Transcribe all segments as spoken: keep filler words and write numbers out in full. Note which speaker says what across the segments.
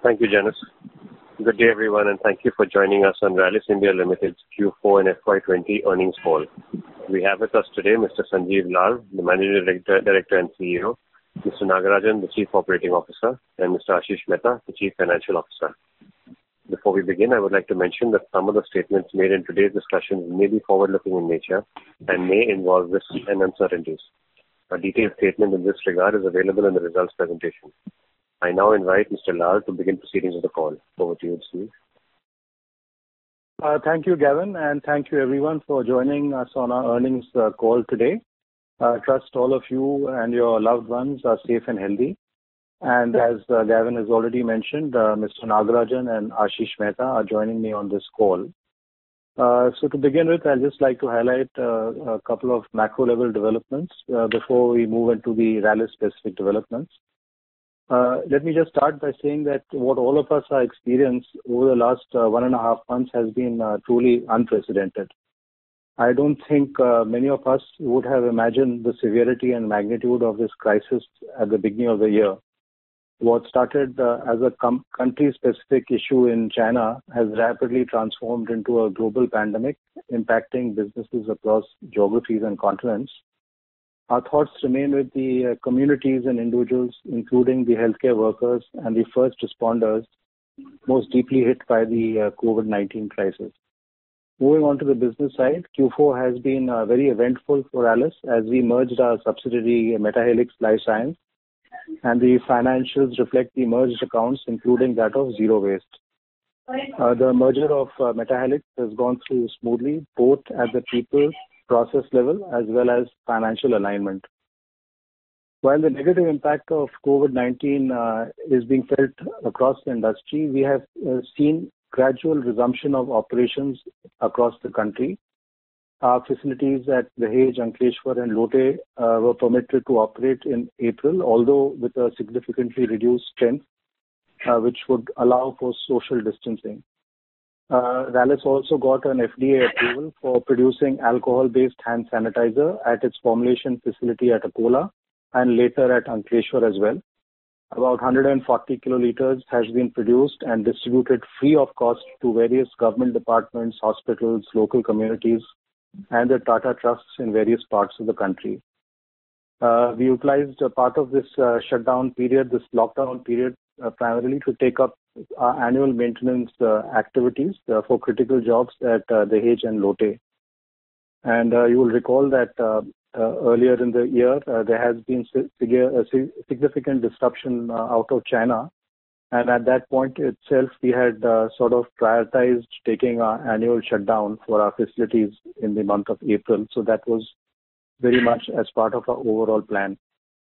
Speaker 1: Thank you, Janice. Good day, everyone, and thank you for joining us on Rallis India Limited's Q four and F Y twenty earnings call. We have with us today Mister Sanjiv Lal, the Managing Director, Director and C E O, Mister Nagarajan, the Chief Operating Officer, and Mister Ashish Mehta, the Chief Financial Officer. Before we begin, I would like to mention that some of the statements made in today's discussion may be forward-looking in nature and may involve risks and uncertainties. A detailed statement in this regard is available in the results presentation. I now invite Mister Lal to begin proceedings of the call. Over to you, Steve.
Speaker 2: Uh, thank you, Gavin, and thank you everyone for joining us on our earnings uh, call today. I uh, trust all of you and your loved ones are safe and healthy. And as uh, Gavin has already mentioned, uh, Mister Nagarajan and Ashish Mehta are joining me on this call. Uh, so to begin with, I'd just like to highlight uh, a couple of macro-level developments uh, before we move into the Rallis-specific developments. Uh, let me just start by saying that what all of us are experienced over the last uh, one and a half months has been uh, truly unprecedented. I don't think uh, many of us would have imagined the severity and magnitude of this crisis at the beginning of the year. What started uh, as a com- country-specific issue in China has rapidly transformed into a global pandemic, impacting businesses across geographies and continents. Our thoughts remain with the uh, communities and individuals, including the healthcare workers and the first responders, most deeply hit by the uh, COVID nineteen crisis. Moving on to the business side, Q four has been uh, very eventful for Rallis as we merged our subsidiary Metahelix Life Science, and the financials reflect the merged accounts, including that of Zero Waste. Uh, the merger of uh, Metahelix has gone through smoothly, both at the people process level as well as financial alignment. While the negative impact of COVID nineteen uh, is being felt across the industry, we have uh, seen gradual resumption of operations across the country. Our facilities at Dahej, Ankleshwar and Lote uh, were permitted to operate in April, although with a significantly reduced strength, uh, which would allow for social distancing. Uh, Rallis also got an F D A approval for producing alcohol-based hand sanitizer at its formulation facility at Akola and later at Ankleshwar as well. About one hundred forty kiloliters has been produced and distributed free of cost to various government departments, hospitals, local communities, and the Tata Trusts in various parts of the country. Uh, we utilized a part of this uh, shutdown period, this lockdown period, uh, primarily to take up our annual maintenance uh, activities uh, for critical jobs at uh, Dahej and Lote. And uh, you will recall that uh, uh, earlier in the year, uh, there has been sig- a significant disruption uh, out of China. And at that point itself, we had uh, sort of prioritized taking our annual shutdown for our facilities in the month of April. So that was very much as part of our overall plan.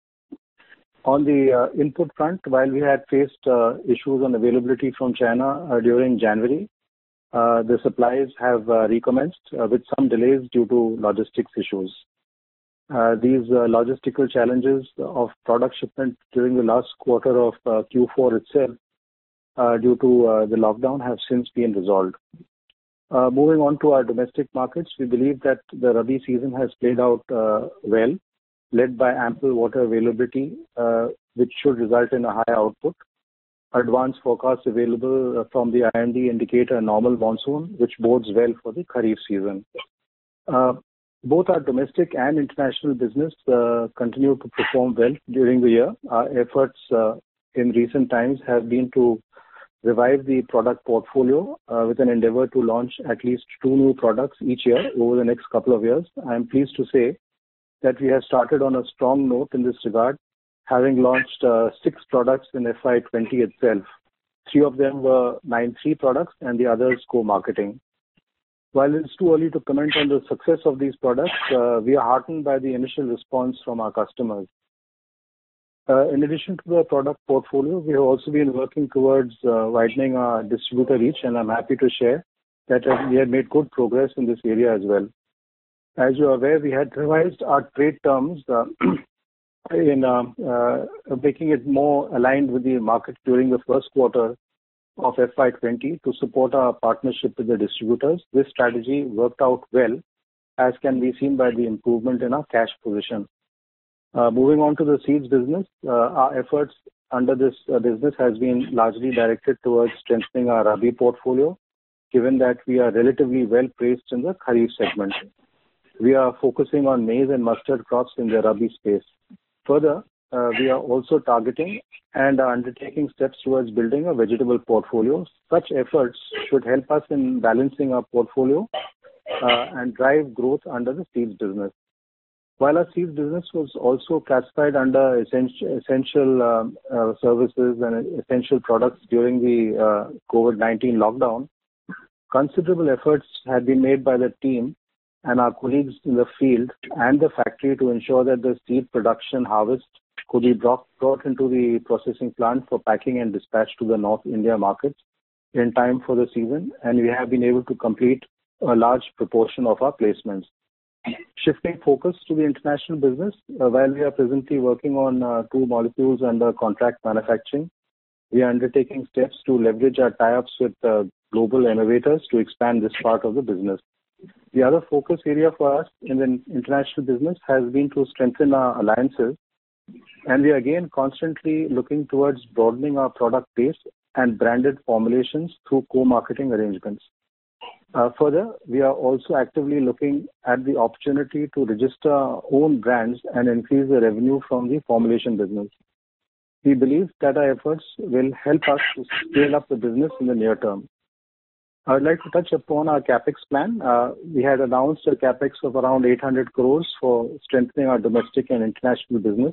Speaker 2: On the uh, input front, while we had faced uh, issues on availability from China uh, during January, uh, the supplies have uh, recommenced uh, with some delays due to logistics issues. Uh, these uh, logistical challenges of product shipment during the last quarter of uh, Q four itself uh, due to uh, the lockdown have since been resolved. Uh, moving on to our domestic markets, we believe that the Rabi season has played out uh, well, led by ample water availability, uh, which should result in a high output. Advanced forecasts available from the I M D indicate a normal monsoon, which bodes well for the Kharif season. Uh, Both our domestic and international business uh, continue to perform well during the year. Our efforts uh, in recent times have been to revive the product portfolio uh, with an endeavor to launch at least two new products each year over the next couple of years. I am pleased to say that we have started on a strong note in this regard, having launched uh, six products in F Y twenty itself. Three of them were nine three products and the others co-marketing. While it's too early to comment on the success of these products, uh, we are heartened by the initial response from our customers. Uh, in addition to the product portfolio, we have also been working towards uh, widening our distributor reach, and I'm happy to share that uh, we have made good progress in this area as well. As you are aware, we had revised our trade terms uh, in uh, uh, making it more aligned with the market during the first quarter of F Y twenty to support our partnership with the distributors. This strategy worked out well, as can be seen by the improvement in our cash position. Uh, moving on to the seeds business, uh, our efforts under this uh, business has been largely directed towards strengthening our Rabi portfolio, given that we are relatively well placed in the Kharif segment. We are focusing on maize and mustard crops in the Rabi space. Further, uh, we are also targeting and are undertaking steps towards building a vegetable portfolio. Such efforts should help us in balancing our portfolio uh, and drive growth under the seeds business. While our seeds business was also classified under essential, essential um, uh, services and essential products during the uh, COVID nineteen lockdown, considerable efforts had been made by the team and our colleagues in the field and the factory to ensure that the seed production harvest could be brought, brought into the processing plant for packing and dispatch to the North India markets in time for the season, and we have been able to complete a large proportion of our placements. Shifting focus to the international business, uh, while we are presently working on uh, two molecules under contract manufacturing, we are undertaking steps to leverage our tie-ups with uh, global innovators to expand this part of the business. The other focus area for us in the international business has been to strengthen our alliances, and we are again constantly looking towards broadening our product base and branded formulations through co-marketing arrangements. Uh, further, we are also actively looking at the opportunity to register our own brands and increase the revenue from the formulation business. We believe that our efforts will help us to scale up the business in the near term. I would like to touch upon our capex plan. Uh, we had announced a capex of around eight hundred crores for strengthening our domestic and international business.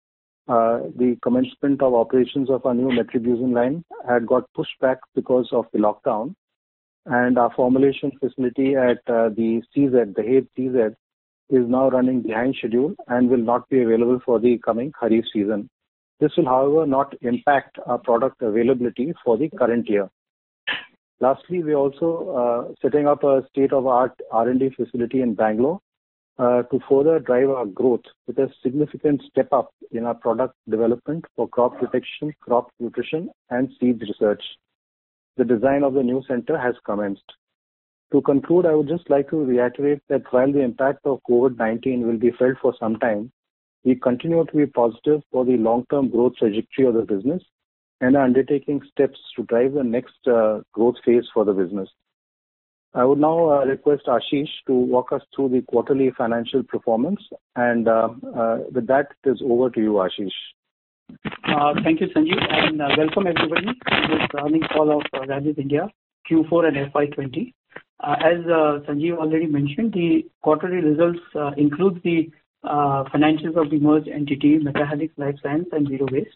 Speaker 2: Uh, the commencement of operations of our new metribuzin line had got pushed back because of the lockdown, and our formulation facility at uh, the C Z, the Dahej C Z, is now running behind schedule and will not be available for the coming Kharif season. This will, however, not impact our product availability for the current year. Lastly, we are also uh, setting up a state-of-the-art R and D facility in Bangalore uh, to further drive our growth with a significant step up in our product development for crop protection, crop nutrition, and seeds research. The design of the new center has commenced. To conclude, I would just like to reiterate that while the impact of COVID nineteen will be felt for some time, we continue to be positive for the long-term growth trajectory of the business and are undertaking steps to drive the next uh, growth phase for the business. I would now uh, request Ashish to walk us through the quarterly financial performance, and uh, uh, with that, it is over to you, Ashish.
Speaker 3: Uh, thank you, Sanjeev, and uh, welcome everybody to this earnings call of uh, Rallis India Q four and F Y twenty. Uh, as uh, Sanjeev already mentioned, the quarterly results uh, include the uh, financials of the merged entity, Metahelix Life Science and Zero Waste.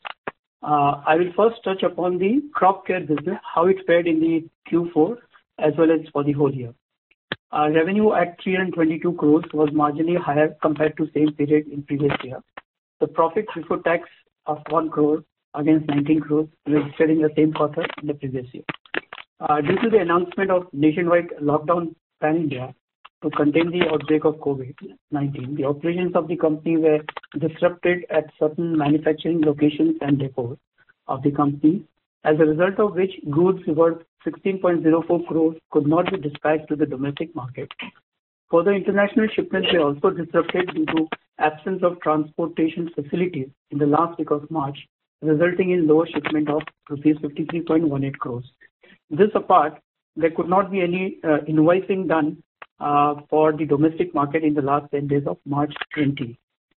Speaker 3: Uh, I will first touch upon the crop care business, how it fared in the Q four as well as for the whole year. Uh, revenue at three hundred twenty-two crores was marginally higher compared to same period in previous year. The profit before tax of one crore against nineteen crores registered in the same quarter in the previous year. Uh, due to the announcement of nationwide lockdown pan India to contain the outbreak of COVID nineteen, the operations of the company were disrupted at certain manufacturing locations and depots of the company, as a result of which goods worth sixteen point zero four crores could not be dispatched to the domestic market. Further, international shipments were also disrupted due to absence of transportation facilities in the last week of March, resulting in lower shipment of rupees fifty-three point one eight crores. This apart, there could not be any uh, invoicing done uh, for the domestic market in the last ten days of March twenty.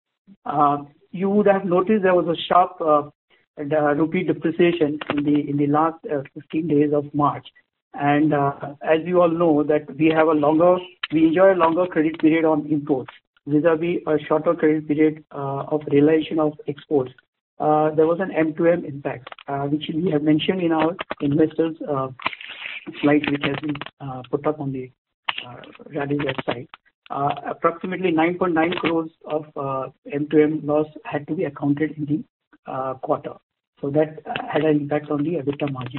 Speaker 3: Uh, you would have noticed there was a sharp uh, uh, rupee depreciation in the in the last uh, fifteen days of March. And uh, as you all know that we have a longer, we enjoy a longer credit period on imports vis-a-vis a shorter credit period uh, of realization of exports. Uh, there was an M two M impact, uh, which we have mentioned in our investors uh, slide, which has been uh, put up on the uh, Rallis website. Uh, approximately nine point nine crores of uh, M two M loss had to be accounted in the uh, quarter. So that had an impact on the EBITDA margin.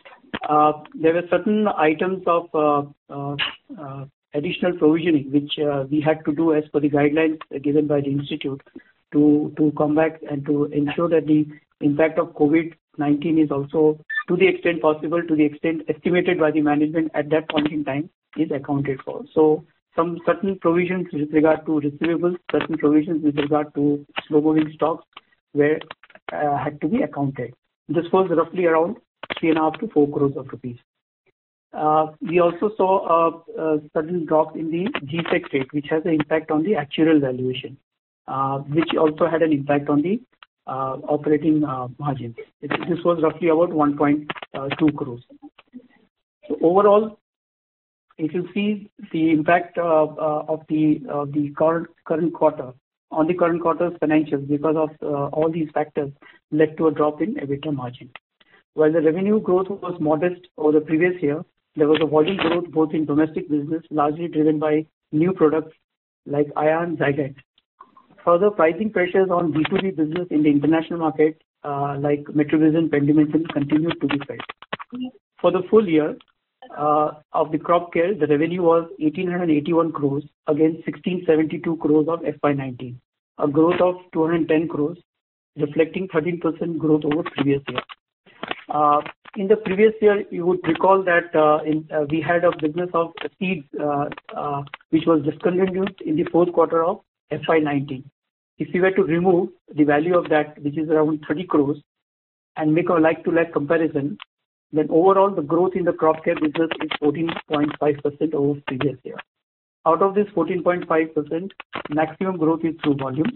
Speaker 3: Uh, there were certain items of uh, uh, uh, additional provisioning which uh, we had to do as per the guidelines given by the institute to, to come back and to ensure that the impact of COVID nineteen is also, to the extent possible, to the extent estimated by the management at that point in time, is accounted for. So some certain provisions with regard to receivables, certain provisions with regard to slow-moving stocks were uh, had to be accounted. This was roughly around three and a half to four crores of rupees. Uh, we also saw a, a sudden drop in the G SEC rate, which has an impact on the actuarial valuation, uh, which also had an impact on the uh, operating uh, margins. It, this was roughly about one point two crores. So overall, if you see the impact uh, uh, of the uh, the current current quarter on the current quarter's financials because of uh, all these factors led to a drop in EBITDA margin. While the revenue growth was modest over the previous year, there was a volume growth both in domestic business, largely driven by new products like Ion Zygat. Further, pricing pressures on B two B business in the international market, uh, like Metribuzin, Pendimethalin, continued to be felt. For the full year uh, of the crop care, the revenue was one thousand eight hundred eighty-one crores against one thousand six hundred seventy-two crores of F Y nineteen, a growth of two hundred ten crores, reflecting thirteen percent growth over previous year. Uh, in the previous year, you would recall that uh, in, uh, we had a business of seeds uh, uh, which was discontinued in the fourth quarter of F Y nineteen. If we were to remove the value of that, which is around thirty crores, and make a like-to-like comparison, then overall the growth in the crop care business is fourteen point five percent over previous year. Out of this fourteen point five percent, maximum growth is through volume.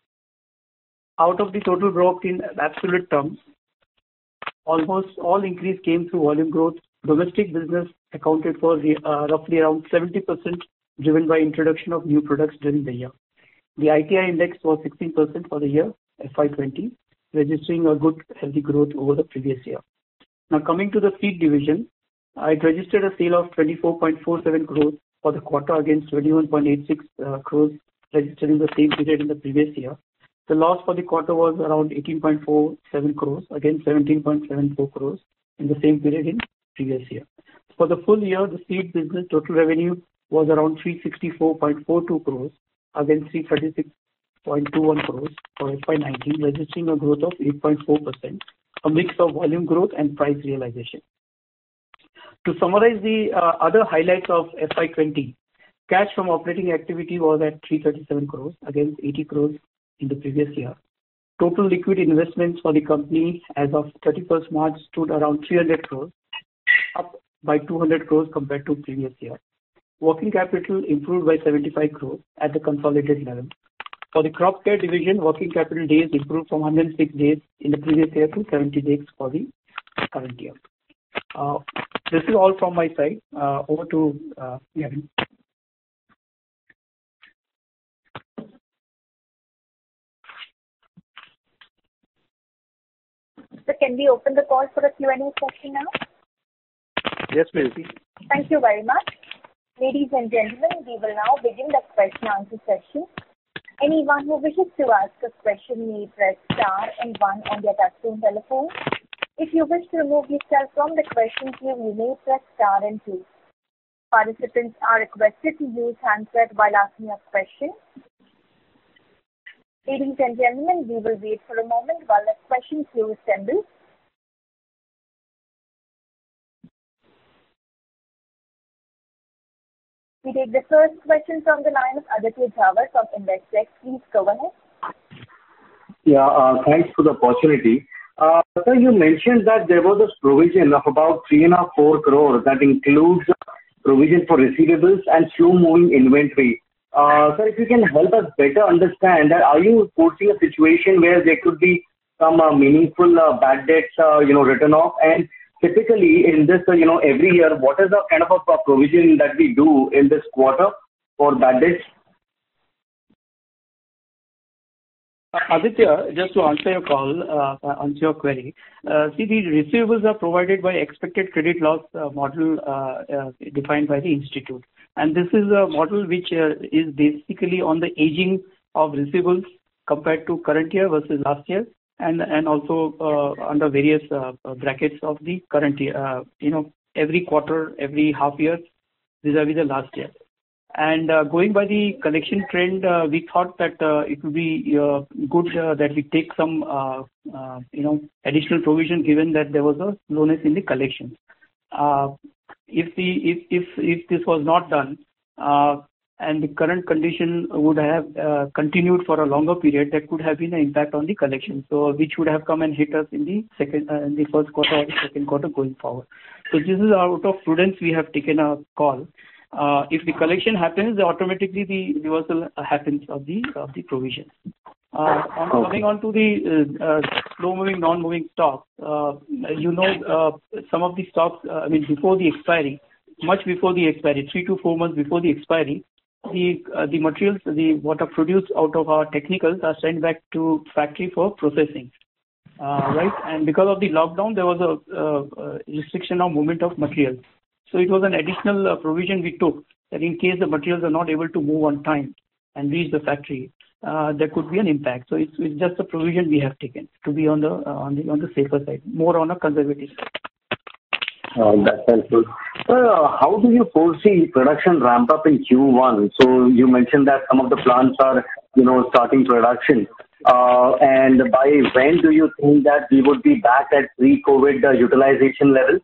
Speaker 3: Out of the total growth in absolute terms, almost all increase came through volume growth. Domestic business accounted for uh, roughly around seventy percent, driven by introduction of new products during the year. The I T I index was sixteen percent for the year F Y twenty, registering a good healthy growth over the previous year. Now coming to the seed division, it registered a sale of twenty-four point four seven crores for the quarter against twenty-one point eight six uh, crores registered in the same period in the previous year. The loss for the quarter was around eighteen point four seven crores against seventeen point seven four crores in the same period in previous year. For the full year, the seed business total revenue was around three hundred sixty-four point four two crores against three hundred thirty-six point two one crores for F Y nineteen, registering a growth of eight point four percent, a mix of volume growth and price realization. To summarize the uh, other highlights of F Y twenty, cash from operating activity was at three hundred thirty-seven crores against eighty crores in the previous year. Total liquid investments for the company as of thirty-first March stood around three hundred crores, up by two hundred crores compared to previous year. Working capital improved by seventy-five crores at the consolidated level. For the crop care division, working capital days improved from one hundred six days in the previous year to seventy days for the current year. Uh, this is all from my side. Uh, over to uh, Gavin.
Speaker 4: So can we open the call for a Q and A session now?
Speaker 2: Yes, please.
Speaker 4: Thank you very much. Ladies and gentlemen, we will now begin the question answer session. Anyone who wishes to ask a question may press star and one on their touchtone telephone. If you wish to remove yourself from the question queue, you may press star and two. Participants are requested to use handset while asking a question. Ladies and gentlemen, we will wait for a moment while the question queue assembles. We take the first question from the line of Aditya Jhawar from Investec. Please go ahead.
Speaker 5: Yeah, uh, thanks for the opportunity. Uh, sir, you mentioned that there was a provision of about three and a half, four crore that includes provision for receivables and slow-moving inventory. Uh, sir, if you can help us better understand that, are you foreseeing a situation where there could be some uh, meaningful uh, bad debts, uh, you know, written off? And typically in this, uh, you know, every year, what is the kind of a provision that we do in this quarter for bad debts?
Speaker 3: Aditya, just to answer your call, uh, answer your query, uh, see, the receivables are provided by expected credit loss uh, model uh, uh, defined by the institute. And this is a model which uh, is basically on the aging of receivables compared to current year versus last year, and and also uh, under various uh, brackets of the current year, uh, you know, every quarter, every half year vis-a-vis the last year. And uh, going by the collection trend, uh, we thought that uh, it would be uh, good uh, that we take some, uh, uh, you know, additional provision given that there was a slowness in the collections. Uh, if the if if if this was not done, uh, and the current condition would have uh, continued for a longer period, that could have been an impact on the collection. So which would have come and hit us in the second, uh, in the first quarter or the second quarter going forward. So this is out of prudence we have taken a call. Uh, if the collection happens, automatically the reversal happens of the of the provision. Uh, on,
Speaker 5: okay.
Speaker 3: Coming on to the uh, uh, slow-moving, non-moving stocks, uh, you know, uh, some of the stocks, uh, I mean, before the expiry, much before the expiry, three to four months before the expiry, the uh, the materials, the what are produced out of our technicals are sent back to factory for processing, uh, right? And because of the lockdown, there was a, a, a restriction of movement of materials. So it was an additional uh, provision we took that in case the materials are not able to move on time and reach the factory, uh, there could be an impact. So it's, it's just a provision we have taken to be on the uh, on the on the safer side, more on a conservative side.
Speaker 5: Uh, that's helpful. Sir, uh, how do you foresee production ramp up in Q one? So you mentioned that some of the plants are, you know, starting production. Uh, and by when do you think that we would be back at pre-COVID uh, utilization level?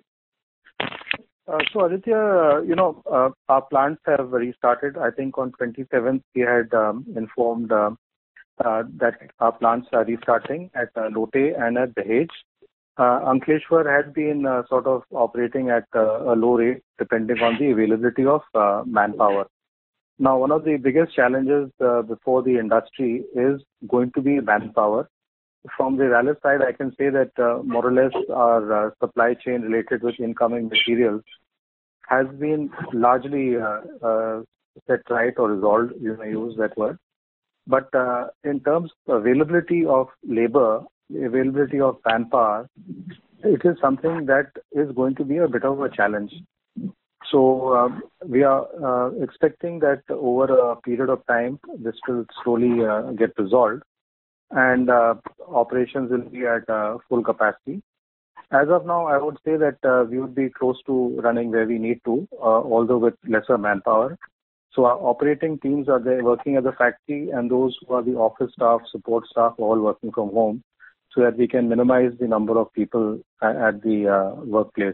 Speaker 2: Uh, so Aditya, uh, you know, uh, our plants have restarted. I think on twenty-seventh we had um, informed uh, uh, that our plants are restarting at uh, Lote and at Dahej. Uh, Ankleshwar had been uh, sort of operating at uh, a low rate depending on the availability of uh, manpower. Now, one of the biggest challenges uh, before the industry is going to be manpower. From the Rallis side, I can say that uh, more or less our uh, supply chain related with incoming materials has been largely uh, uh, set right or resolved, you may use that word. But uh, in terms of availability of labor, availability of manpower, it is something that is going to be a bit of a challenge. So um, we are uh, expecting that over a period of time, this will slowly uh, get resolved and uh, operations will be at uh, full capacity. As of now, I would say that uh, we would be close to running where we need to, uh, although with lesser manpower. So our operating teams are there working at the factory, and those who are the office staff, support staff, are all working from home, so that we can minimize the number of people at the uh, workplace.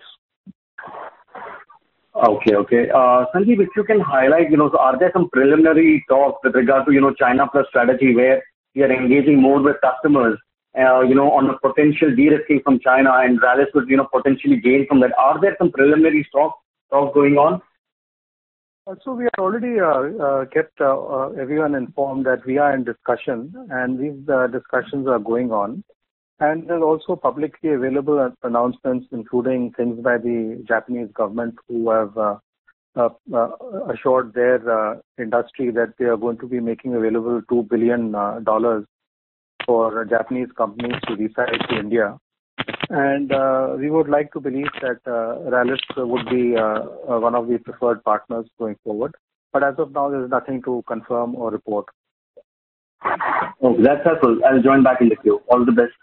Speaker 5: Okay, okay. Uh, Sanjeev, if you can highlight, you know, so are there some preliminary talks with regard to, you know, China Plus strategy where we are engaging more with customers, uh, you know, on a potential de-risking from China, and Rallis would, you know, potentially gain from that? Are there some preliminary talks talks going on?
Speaker 2: Uh, so we have already uh, uh, kept uh, uh, everyone informed that we are in discussion, and these uh, discussions are going on. And there's also publicly available announcements, including things by the Japanese government, who have uh, uh, uh, assured their uh, industry that they are going to be making available two billion dollars uh, for Japanese companies to reside to India. And uh, we would like to believe that uh, Rallis would be uh, uh, one of the preferred partners going forward. But as of now, there is nothing to confirm or report.
Speaker 5: Oh, that's helpful. I'll join back in the queue. All the best.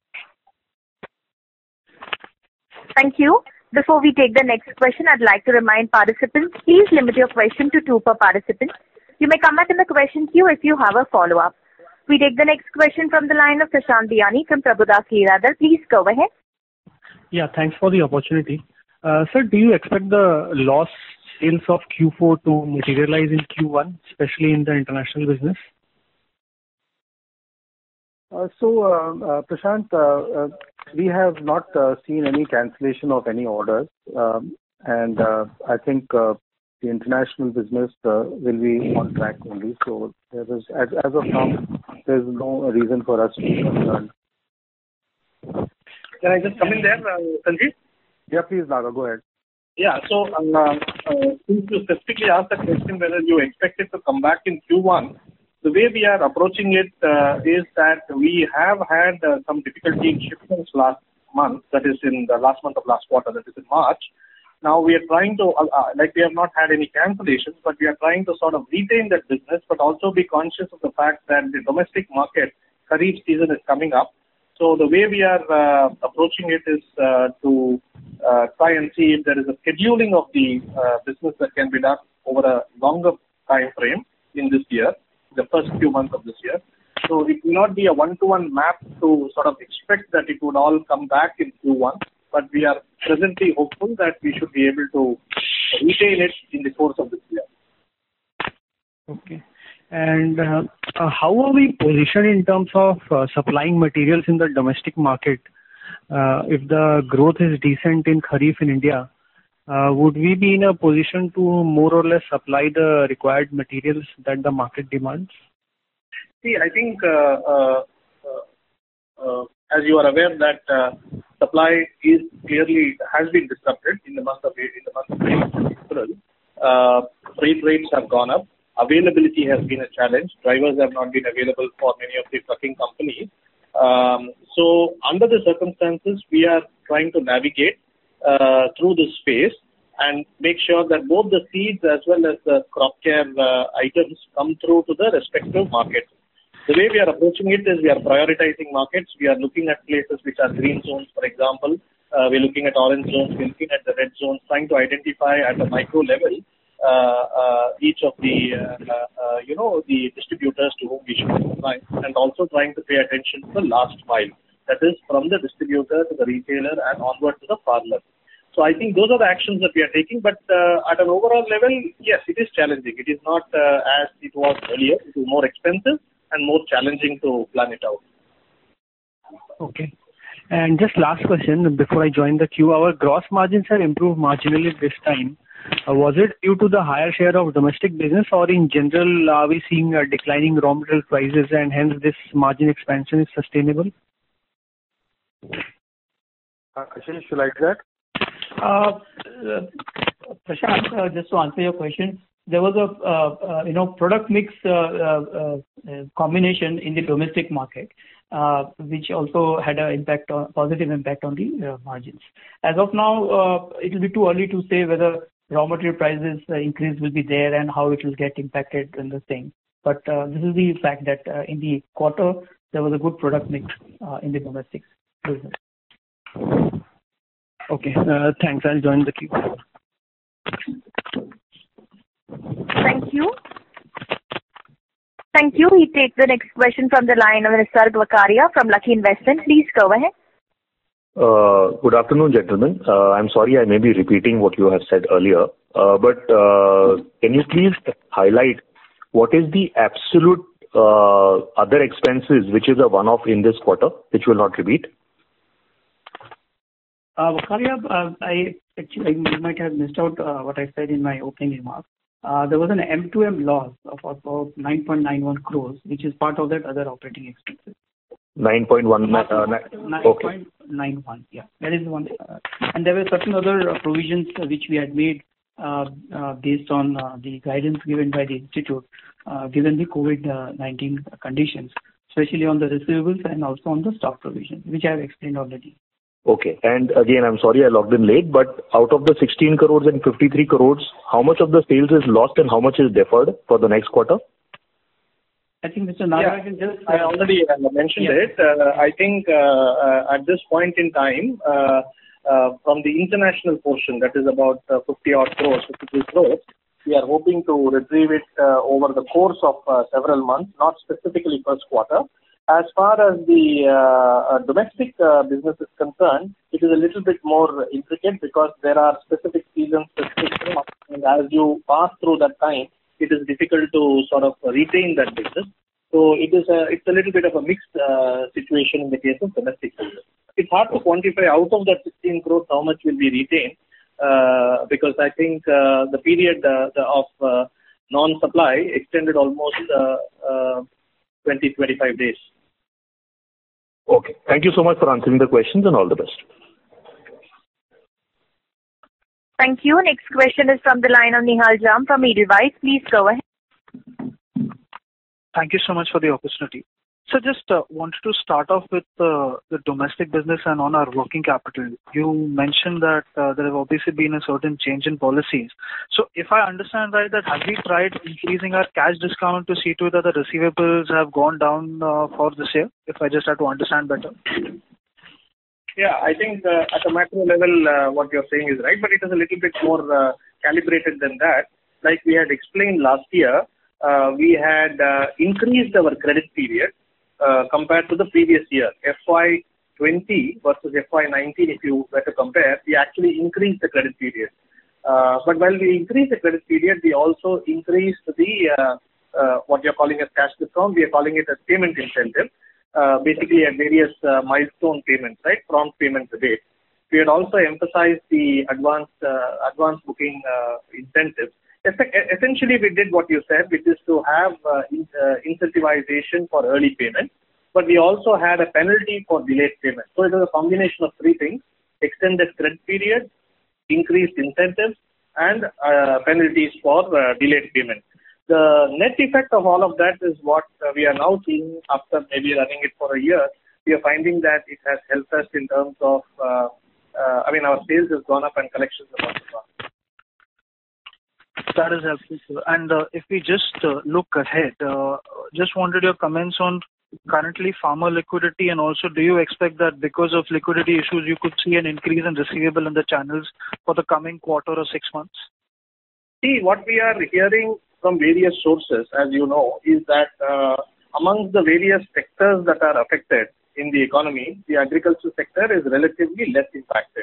Speaker 4: Thank you. Before we take the next question, I'd like to remind participants, please limit your question to two per participant. You may come back in the question queue if you have a follow-up. We take the next question from the line of Prashant Biyani from Prabhudas Lilladher. Please go ahead.
Speaker 6: Yeah, thanks for the opportunity. Uh, sir, do you expect the lost sales of Q four to materialize in Q one, especially in the international business?
Speaker 2: Uh, so, uh, uh, Prashant, uh, uh, we have not uh, seen any cancellation of any orders, um, and uh, I think uh, the international business uh, will be on track only. So, there is, as, as of now, there is no reason for us to be concerned.
Speaker 7: Can I just come in there, uh, Sanjeev?
Speaker 2: Yeah, please, Naga, go ahead.
Speaker 7: Yeah, so uh, uh, since you specifically asked the question whether you expect it to come back in Q one, the way we are approaching it uh, is that we have had uh, some difficulty in shipments last month, that is in the last month of last quarter, that is in March. Now we are trying to, uh, uh, like we have not had any cancellations, but we are trying to sort of retain that business, but also be conscious of the fact that the domestic market, Kharif season is coming up. So the way we are uh, approaching it is uh, to uh, try and see if there is a scheduling of the uh, business that can be done over a longer time frame in this year, the first few months of this year. So it will not be a one-to-one map to sort of expect that it would all come back in Q one, but we are presently hopeful that we should be able to retain it in the course of this year.
Speaker 6: Okay. And uh, uh, how are we positioned in terms of uh, supplying materials in the domestic market? Uh, if the growth is decent in Kharif in India, uh, would we be in a position to more or less supply the required materials that the market demands?
Speaker 7: See, I think uh, uh, uh, uh, as you are aware that uh, supply is clearly has been disrupted in the month of in the month of April. Uh, freight rates have gone up. Availability has been a challenge. Drivers have not been available for many of the trucking companies. Um, so under the circumstances, we are trying to navigate uh, through this phase and make sure that both the seeds as well as the crop care uh, items come through to the respective markets. The way we are approaching it is we are prioritizing markets. We are looking at places which are green zones, for example. Uh, we're looking at orange zones. We're looking at the red zones, trying to identify at a micro level uh, uh, each of the, uh, uh, you know, the distributors to whom we should supply, and also trying to pay attention to the last mile. That is from the distributor to the retailer and onward to the farmer. So I think those are the actions that we are taking. But uh, at an overall level, yes, it is challenging. It is not uh, as it was earlier. It is more expensive and more challenging to plan it out.
Speaker 6: Okay. And just last question before I join the queue. Our gross margins have improved marginally this time. Uh, was it due to the higher share of domestic business, or in general are we seeing uh, declining raw material prices and hence this margin expansion is sustainable?
Speaker 2: Uh, Ashish, you like that?
Speaker 3: Uh, uh, Prashant, uh, just to answer your question, there was a uh, uh, you know product mix uh, uh, uh, combination in the domestic market, uh, which also had an impact on positive impact on the uh, margins. As of now, uh, it will be too early to say whether raw material prices uh, increase will be there and how it will get impacted in the thing. But uh, this is the fact that uh, in the quarter there was a good product mix uh, in the domestic business.
Speaker 6: Okay, uh, thanks. I'll join the queue.
Speaker 4: Thank you. Thank you. We take the next question from the line of Nisarg Vakaria from Lucky Investment. Please go ahead.
Speaker 8: Uh, good afternoon, gentlemen. Uh, I'm sorry I may be repeating what you have said earlier, uh, but uh, can you please highlight what is the absolute uh, other expenses which is a one-off in this quarter, which will not repeat?
Speaker 3: Uh, Vakaria, uh, I actually I might have missed out uh, what I said in my opening remarks. Uh, there was an M two M loss of about nine point nine one crores, which is part of that other operating expenses.
Speaker 8: nine point one. Uh,
Speaker 3: nine point nine one, yeah. That is the one. Uh, and there were certain other uh, provisions uh, which we had made uh, uh, based on uh, the guidance given by the Institute, uh, given the COVID nineteen conditions, especially on the receivables and also on the stock provision, which I have explained already.
Speaker 8: Okay. And again, I'm sorry I logged in late, but out of the sixteen crores and fifty-three crores, how much of the sales is lost and how much is deferred for the next quarter?
Speaker 3: I think Mister Nagarajan
Speaker 7: yeah,
Speaker 3: just...
Speaker 7: I already uh, mentioned yeah. it. Uh, I think uh, uh, at this point in time, uh, uh, from the international portion, that is about uh, fifty odd crores, fifty-three crores, we are hoping to retrieve it uh, over the course of uh, several months, not specifically first quarter. As far as the uh, domestic uh, business is concerned, it is a little bit more intricate because there are specific seasons, specific months, and as you pass through that time, it is difficult to sort of retain that business. So it is a, it's a little bit of a mixed uh, situation in the case of domestic business. It's hard to quantify out of that sixteen crores how much will be retained uh, because I think uh, the period uh, the, of uh, non-supply extended almost uh, uh, twenty to twenty-five days.
Speaker 8: Okay. Thank you so much for answering the questions and all the best.
Speaker 4: Thank you. Next question is from the line of Nihal Jam from Edelweiss. Please go ahead.
Speaker 9: Thank you so much for the opportunity. So just uh, wanted to start off with uh, the domestic business and on our working capital. You mentioned that uh, there have obviously been a certain change in policies. So if I understand right, that have we tried increasing our cash discount to see to that the receivables have gone down uh, for this year? If I just have to understand better.
Speaker 7: Yeah, I think uh, at a macro level, uh, what you're saying is right, but it is a little bit more uh, calibrated than that. Like we had explained last year, uh, we had uh, increased our credit period uh, compared to the previous year. F Y twenty versus F Y nineteen, if you were to compare, we actually increased the credit period. Uh, but while we increased the credit period, we also increased the uh, uh, what you're calling as cash discount, we are calling it as payment incentive, uh, basically at various uh, milestone payments, right, prompt payment date. We had also emphasized the advance uh, advance booking uh, incentives. Essentially, we did what you said, which is to have uh, in, uh, incentivization for early payment, but we also had a penalty for delayed payment. So it was a combination of three things: extended credit period, increased incentives, and uh, penalties for uh, delayed payment. The net effect of all of that is what uh, we are now seeing after maybe running it for a year. We are finding that it has helped us in terms of, uh, uh, I mean, our sales has gone up and collections have also gone up.
Speaker 9: That is helpful, sir. And uh, if we just uh, look ahead, uh, just wanted your comments on currently farmer liquidity, and also do you expect that because of liquidity issues you could see an increase in receivable in the channels for the coming quarter or six months?
Speaker 7: See, what we are hearing from various sources, as you know, is that uh, amongst the various sectors that are affected in the economy, the agriculture sector is relatively less impacted.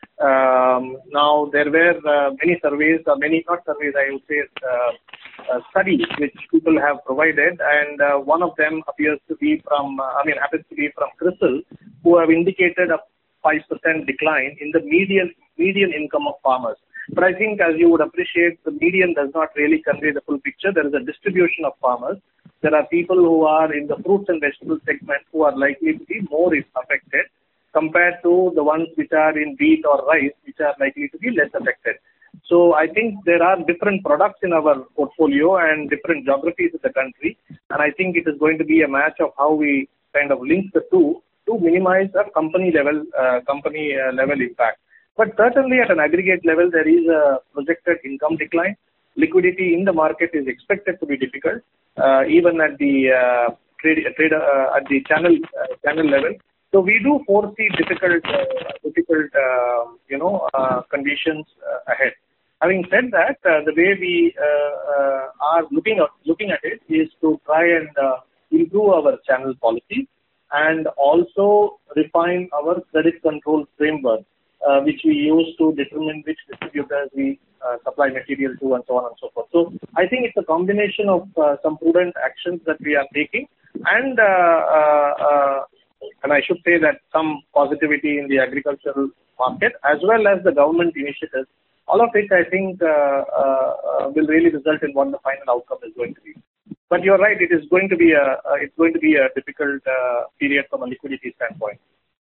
Speaker 7: Um, now, there were uh, many surveys, or many, not surveys, I would say, uh, uh, studies which people have provided, and uh, one of them appears to be from, uh, I mean, happens to be from CRISIL, who have indicated a five percent decline in the median, median income of farmers. But I think, as you would appreciate, the median does not really convey the full picture. There is a distribution of farmers. There are people who are in the fruits and vegetables segment who are likely to be more affected compared to the ones which are in wheat or rice, which are likely to be less affected. So I think there are different products in our portfolio and different geographies of the country, and I think it is going to be a match of how we kind of link the two to minimize a company level uh, company uh, level impact. But certainly at an aggregate level, there is a projected income decline. Liquidity in the market is expected to be difficult, uh, even at the uh, trade, trade uh, at the channel uh, channel level. So we do foresee difficult, uh, difficult, uh, you know, uh, conditions uh, ahead. Having said that, uh, the way we uh, uh, are looking at looking at it is to try and uh, improve our channel policy and also refine our credit control framework, uh, which we use to determine which distributors we uh, supply material to, and so on and so forth. So I think it's a combination of uh, some prudent actions that we are taking, and uh, uh, uh, and I should say that some positivity in the agricultural market as well as the government initiatives, all of it I think uh, uh, will really result in what the final outcome is going to be. But you're right, it is going to be a uh, it's going to be a difficult uh, period from a liquidity standpoint.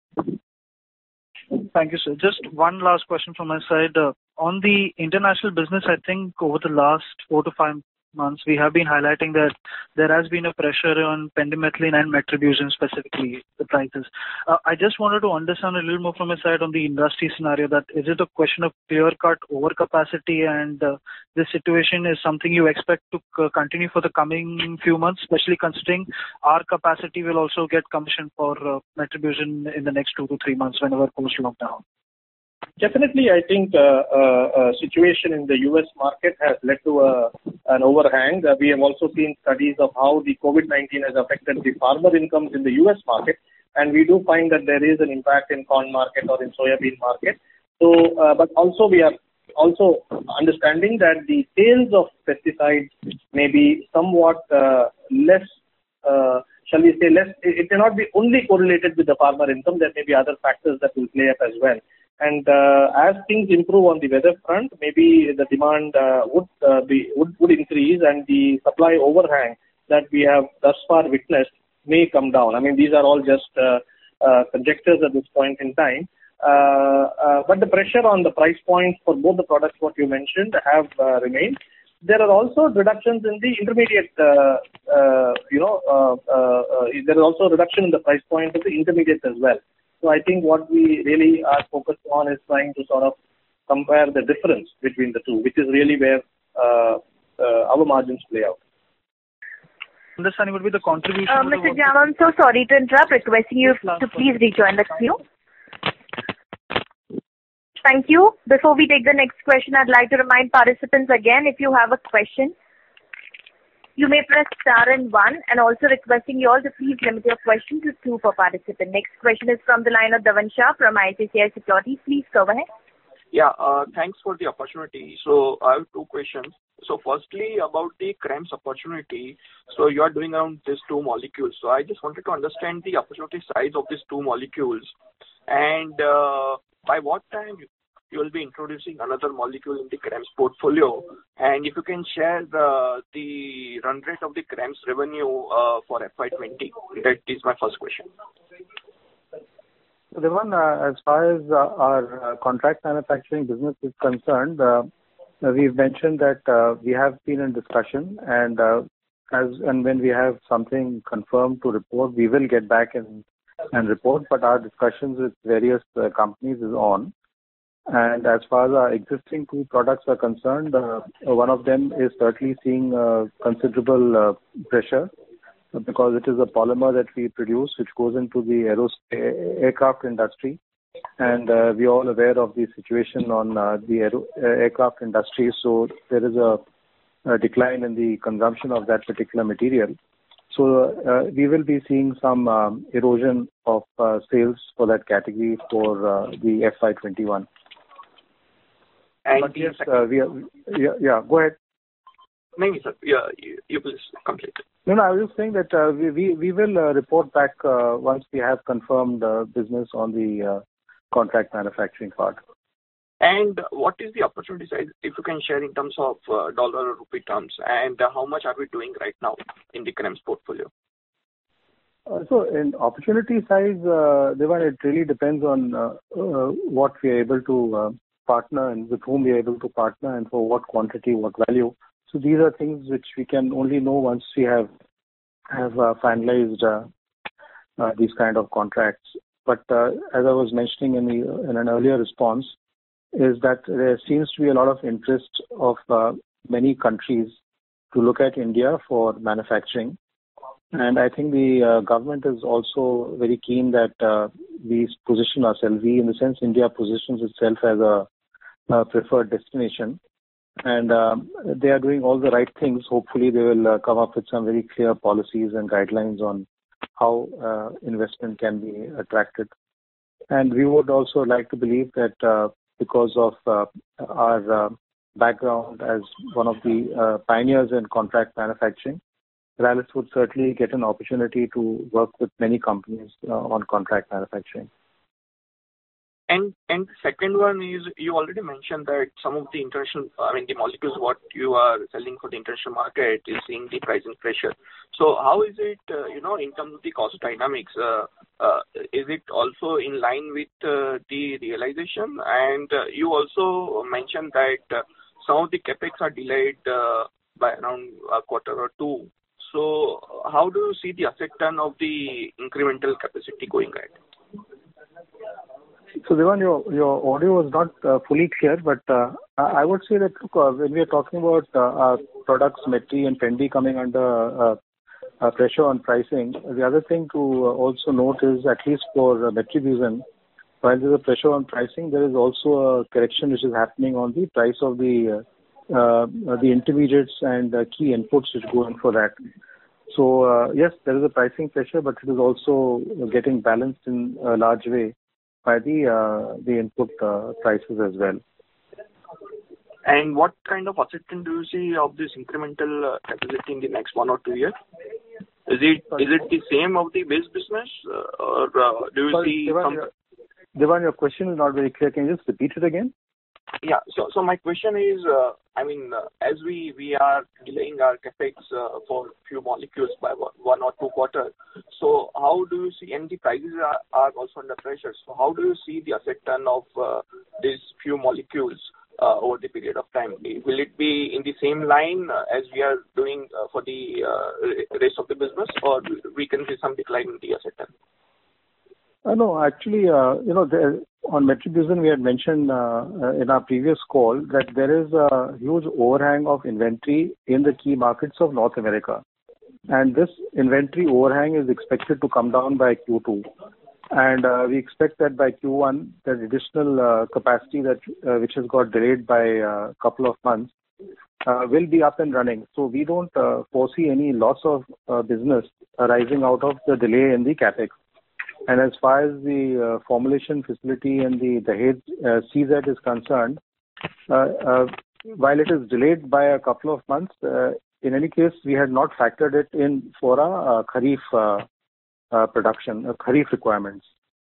Speaker 9: Thank you, sir. Just one last question from my side. Uh, on the international business, I think over the last four to five months, we have been highlighting that there has been a pressure on pendimethalin and metribuzin, specifically the prices. Uh, I just wanted to understand a little more from your side on the industry scenario, that is it a question of clear-cut overcapacity, and uh, this situation is something you expect to c- continue for the coming few months, especially considering our capacity will also get commissioned for uh, metribuzin in the next two to three months whenever post-lockdown?
Speaker 7: Definitely, I think uh, uh, uh, situation in the U S market has led to a, an overhang. Uh, we have also seen studies of how the COVID nineteen has affected the farmer incomes in the U S market, and we do find that there is an impact in corn market or in soybean market. So, uh, but also we are also understanding that the sales of pesticides may be somewhat uh, less, uh, shall we say, less. It, it cannot be only correlated with the farmer income. There may be other factors that will play up as well. And uh, as things improve on the weather front, maybe the demand uh, would uh, be would, would increase, and the supply overhang that we have thus far witnessed may come down. I mean, these are all just uh, uh, conjectures at this point in time. Uh, uh, but the pressure on the price points for both the products, what you mentioned, have uh, remained. There are also reductions in the intermediate, uh, uh, you know, uh, uh, uh, there is also a reduction in the price point of the intermediates as well. So I think what we really are focused on is trying to sort of compare the difference between the two, which is really where uh, uh, our margins play out.
Speaker 9: Understanding would be the contribution.
Speaker 4: Uh, Mister Jam, I'm so sorry to interrupt, requesting you to please rejoin the queue. Thank you. Before we take the next question, I'd like to remind participants again, if you have a question, you may press star and one, and also requesting you all to please limit your question to two per participant. Next question is from the line of Dhavan Shah from I C I C I Securities. Please go ahead.
Speaker 10: Yeah, uh, thanks for the opportunity. So I have two questions. So firstly, about the C R A M S opportunity. So you are doing around these two molecules. So I just wanted to understand the opportunity size of these two molecules, and uh, by what time you will be introducing another molecule in the C R A M S portfolio, and if you can share the the run rate of the C R A M S revenue uh, for F Y twenty. That is my first question.
Speaker 2: So Devan, uh, as far as uh, our uh, contract manufacturing business is concerned, uh, we've mentioned that uh, we have been in discussion, and uh, as and when we have something confirmed to report, we will get back and and report. But our discussions with various uh, companies is on. And as far as our existing two products are concerned, uh, one of them is certainly seeing uh, considerable uh, pressure because it is a polymer that we produce which goes into the aerospace aircraft industry. And uh, we are all aware of the situation on uh, the aero, uh, aircraft industry. So there is a, a decline in the consumption of that particular material. So uh, we will be seeing some um, erosion of uh, sales for that category for uh, the F Y twenty-one.
Speaker 10: And
Speaker 2: but yes, uh, we are, yeah, yeah, go ahead.
Speaker 10: No, sir. Yeah, you, you please complete.
Speaker 2: No, no, I was just saying that uh, we, we, we will uh, report back uh, once we have confirmed uh, business on the uh, contract manufacturing part.
Speaker 10: And what is the opportunity size, if you can share in terms of uh, dollar or rupee terms, and uh, how much are we doing right now in the C R A M S portfolio?
Speaker 2: Uh, so in opportunity size, uh, Devan, it really depends on uh, uh, what we are able to uh, partner and with whom we are able to partner and for what quantity, what value. So these are things which we can only know once we have have uh, finalized uh, uh, these kind of contracts. But uh, as I was mentioning in the in an earlier response, is that there seems to be a lot of interest of uh, many countries to look at India for manufacturing. And I think the uh, government is also very keen that uh, we position ourselves. We, in the sense, India positions itself as a, a preferred destination. And um, they are doing all the right things. Hopefully, they will uh, come up with some very clear policies and guidelines on how uh, investment can be attracted. And we would also like to believe that uh, because of uh, our uh, background as one of the uh, pioneers in contract manufacturing, Rallis would certainly get an opportunity to work with many companies uh, on contract manufacturing.
Speaker 10: And and the second one is, you already mentioned that some of the international, I mean, the molecules what you are selling for the international market is seeing the pricing pressure. So how is it, uh, you know, in terms of the cost dynamics, uh, uh, is it also in line with uh, the realization? And uh, you also mentioned that uh, some of the capex are delayed uh, by around a quarter or two. So how do you see the asset turn of the incremental capacity going ahead?
Speaker 2: So, Devan, your, your audio was not uh, fully clear, but uh, I would say that look, uh, when we are talking about uh, our products, Metri and Pendi coming under uh, uh, pressure on pricing, the other thing to uh, also note is, at least for uh, Metribuzin, while there is a pressure on pricing, there is also a correction which is happening on the price of the uh, uh, the intermediates and uh, key inputs which go in for that. So, uh, yes, there is a pricing pressure, but it is also getting balanced in a large way by the uh, the input uh, prices as well.
Speaker 10: And what kind of asset turn do you see of this incremental uh, capacity in the next one or two years? Is it is it the same of the base business, uh, or uh, do you
Speaker 2: Sorry,
Speaker 10: see
Speaker 2: Devan,
Speaker 10: some?
Speaker 2: your, Devan, your question is not very clear. Can you just repeat it again?
Speaker 10: Yeah. So so my question is, uh, I mean, uh, as we we are delaying our capex uh, for few molecules by one, one or two quarters, so how do you see, and the prices are, are also under pressure, so how do you see the asset turn of uh, these few molecules uh, over the period of time? Will it be in the same line uh, as we are doing uh, for the uh, rest of the business, or we can see some decline in the asset turn?
Speaker 2: Uh, no, actually, uh, you know, there, on Metribuzin, we had mentioned uh, uh, in our previous call that there is a huge overhang of inventory in the key markets of North America. And this inventory overhang is expected to come down by Q two. And uh, we expect that by Q one, the additional uh, capacity that uh, which has got delayed by a couple of months uh, will be up and running. So we don't uh, foresee any loss of uh, business arising out of the delay in the capex. And as far as the uh, formulation facility and the Dahej uh, C Z is concerned, uh, uh, while it is delayed by a couple of months, uh, in any case, we had not factored it in for our uh, Kharif uh, uh, production, uh, Kharif requirements.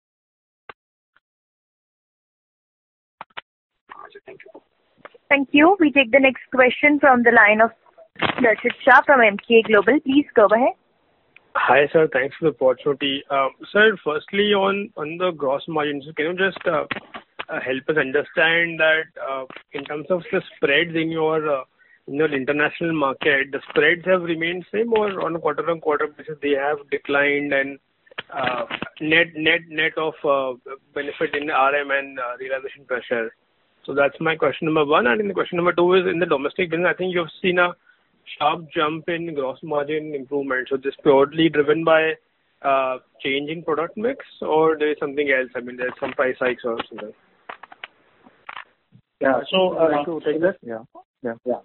Speaker 10: Thank you.
Speaker 4: Thank you. We take the next question from the line of Darshit Shah from M K Global. Please go ahead.
Speaker 11: Hi, sir. Thanks for the opportunity. Um, sir, firstly, on, on the gross margins, can you just uh, uh, help us understand that uh, in terms of the spreads in your uh, in your international market, the spreads have remained same, or on a quarter-on-quarter basis they have declined, and uh, net net net of uh, benefit in R M and uh, realization pressure? So that's my question number one. And in the question number two is, in the domestic business, I think you've seen a sharp jump in gross margin improvement. So this purely driven by uh, change in product mix, or there is something else? I mean, there's some price hikes or something.
Speaker 7: Yeah. So, uh,
Speaker 2: like to take this? Yeah. Yeah. Yeah.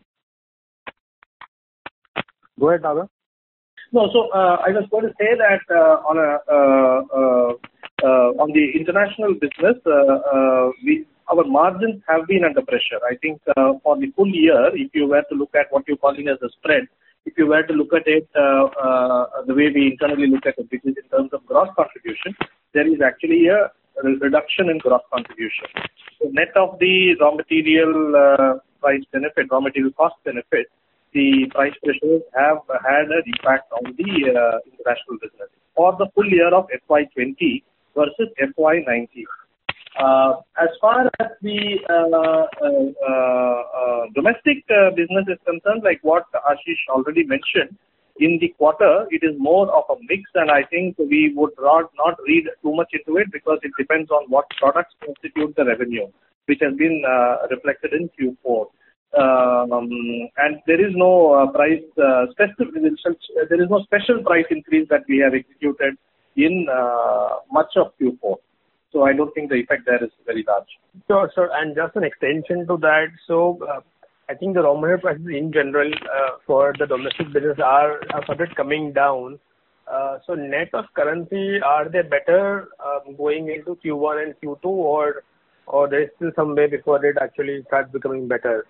Speaker 2: Go ahead, Naga.
Speaker 7: No, so uh, I was going to say that uh, on a uh, uh, uh, on the international business, uh, uh, we our margins have been under pressure. I think uh, for the full year, if you were to look at what you're calling as a spread, if you were to look at it uh, uh, the way we internally look at it, which is in terms of gross contribution, there is actually a reduction in gross contribution. So net of the raw material uh, price benefit, raw material cost benefit, the price pressures have had an impact on the uh, international business for the full year of F Y twenty versus F Y nineteen. Uh, as far as the uh, uh, uh, domestic uh, business is concerned, like what Ashish already mentioned, in the quarter, it is more of a mix, and I think we would not, not read too much into it because it depends on what products constitute the revenue, which has been uh, reflected in Q four. Um, and there is no uh, price uh, specific, there is no special price increase that we have executed in uh, much of Q four. So I don't think the effect there is very large.
Speaker 11: Sure, sir. And just an extension to that. So uh, I think the raw material prices in general uh, for the domestic business are, are started coming down. Uh, so net of currency, are they better um, going into Q one and Q two, or or there is still some way before it actually starts becoming better?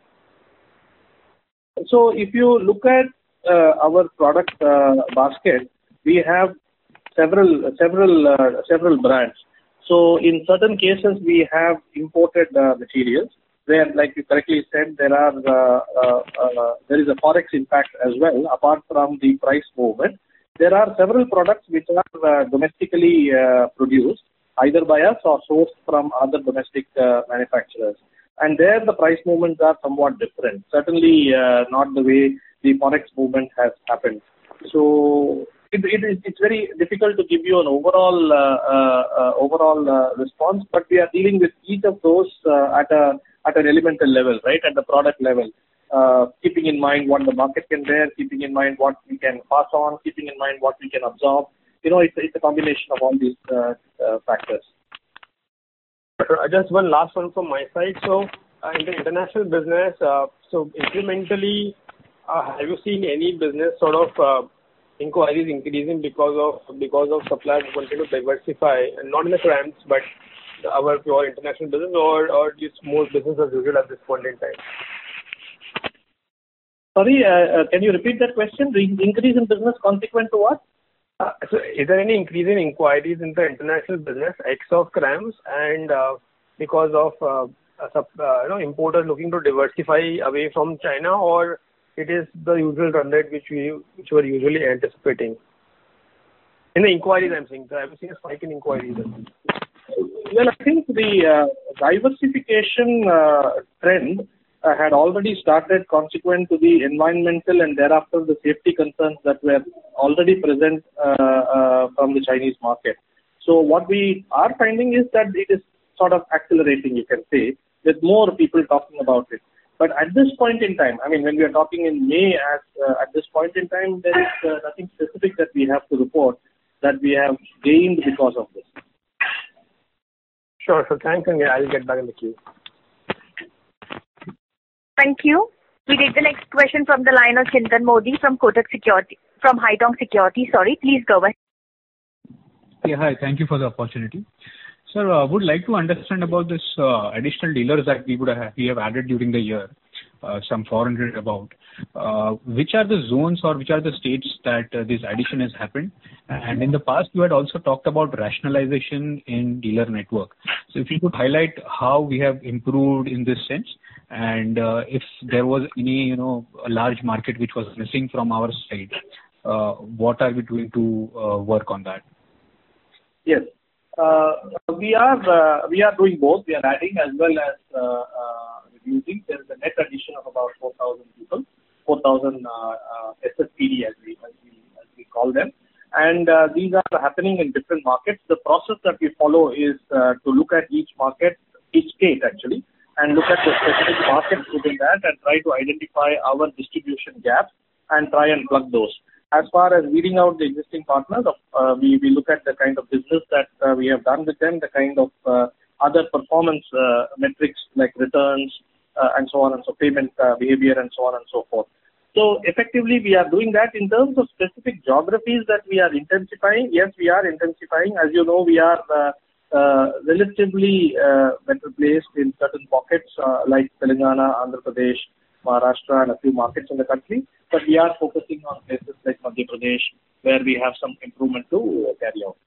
Speaker 7: So if you look at uh, our product uh, basket, we have several several uh, several brands. So in certain cases, we have imported uh, materials where, like you correctly said, there are uh, uh, uh, there is a forex impact as well. Apart from the price movement, there are several products which are uh, domestically uh, produced either by us or sourced from other domestic uh, manufacturers. And there the price movements are somewhat different. Certainly uh, not the way the forex movement has happened. So It, it is, it's very difficult to give you an overall uh, uh, uh, overall uh, response, but we are dealing with each of those uh, at a at an elemental level, right, at the product level, uh, keeping in mind what the market can bear, keeping in mind what we can pass on, keeping in mind what we can absorb. You know, it's, it's a combination of all these uh, uh, factors.
Speaker 11: Just one last one from my side. So uh, in the international business, uh, so incrementally, uh, have you seen any business sort of uh, inquiries increasing because of because of suppliers wanting to diversify, and not in the CRAMS, but our pure international business, or or just more business as usual at this point in time?
Speaker 7: Sorry, uh, uh, can you repeat that question? The increase in business consequent to what?
Speaker 11: Uh, so is there any increase in inquiries in the international business, ex of CRAMS, and uh, because of uh, uh, you know importers looking to diversify away from China, or it is the usual run rate which we which were usually anticipating? In the inquiries, I'm saying, I have seen a spike in inquiries.
Speaker 7: Well, I think the uh, diversification uh, trend uh, had already started consequent to the environmental and thereafter the safety concerns that were already present uh, uh, from the Chinese market. So what we are finding is that it is sort of accelerating, you can say, with more people talking about it. But at this point in time, I mean, when we are talking in May, as, uh, at this point in time, there is uh, nothing specific that we have to report that we have gained because of this.
Speaker 11: Sure, so thanks, and I'll get back in the queue.
Speaker 4: Thank you. We take the next question from the line of Chintan Modi from Kotak Security, from Haitong Security. Sorry, please go ahead.
Speaker 12: Yeah, hi. Thank you for the opportunity. Sir, I uh, would like to understand about this uh, additional dealers that we would have, we have added during the year. uh, some four hundred about. Uh, which are the zones or which are the states that uh, this addition has happened? And in the past, you had also talked about rationalization in dealer network. So if you could highlight how we have improved in this sense, and uh, if there was any, you know, a large market which was missing from our side, uh, what are we doing to uh, work on that?
Speaker 7: Yes. Uh, we are uh, we are doing both. We are adding as well as uh, uh, reducing. There is a net addition of about four thousand people, four thousand uh, uh, S S P D as we, as we as we call them, and uh, these are happening in different markets. The process that we follow is uh, to look at each market, each state actually, and look at the specific markets within that and try to identify our distribution gaps and try and plug those. As far as weeding out the existing partners, uh, we, we look at the kind of business that uh, we have done with them, the kind of uh, other performance uh, metrics like returns uh, and so on and so payment uh, behavior and so on and so forth. So effectively, we are doing that. In terms of specific geographies that we are intensifying, yes, we are intensifying. As you know, we are uh, uh, relatively uh, better placed in certain pockets uh, like Telangana, Andhra Pradesh, Maharashtra and a few markets in the country, but we are focusing on places like Madhya Pradesh where we have some improvement to carry out.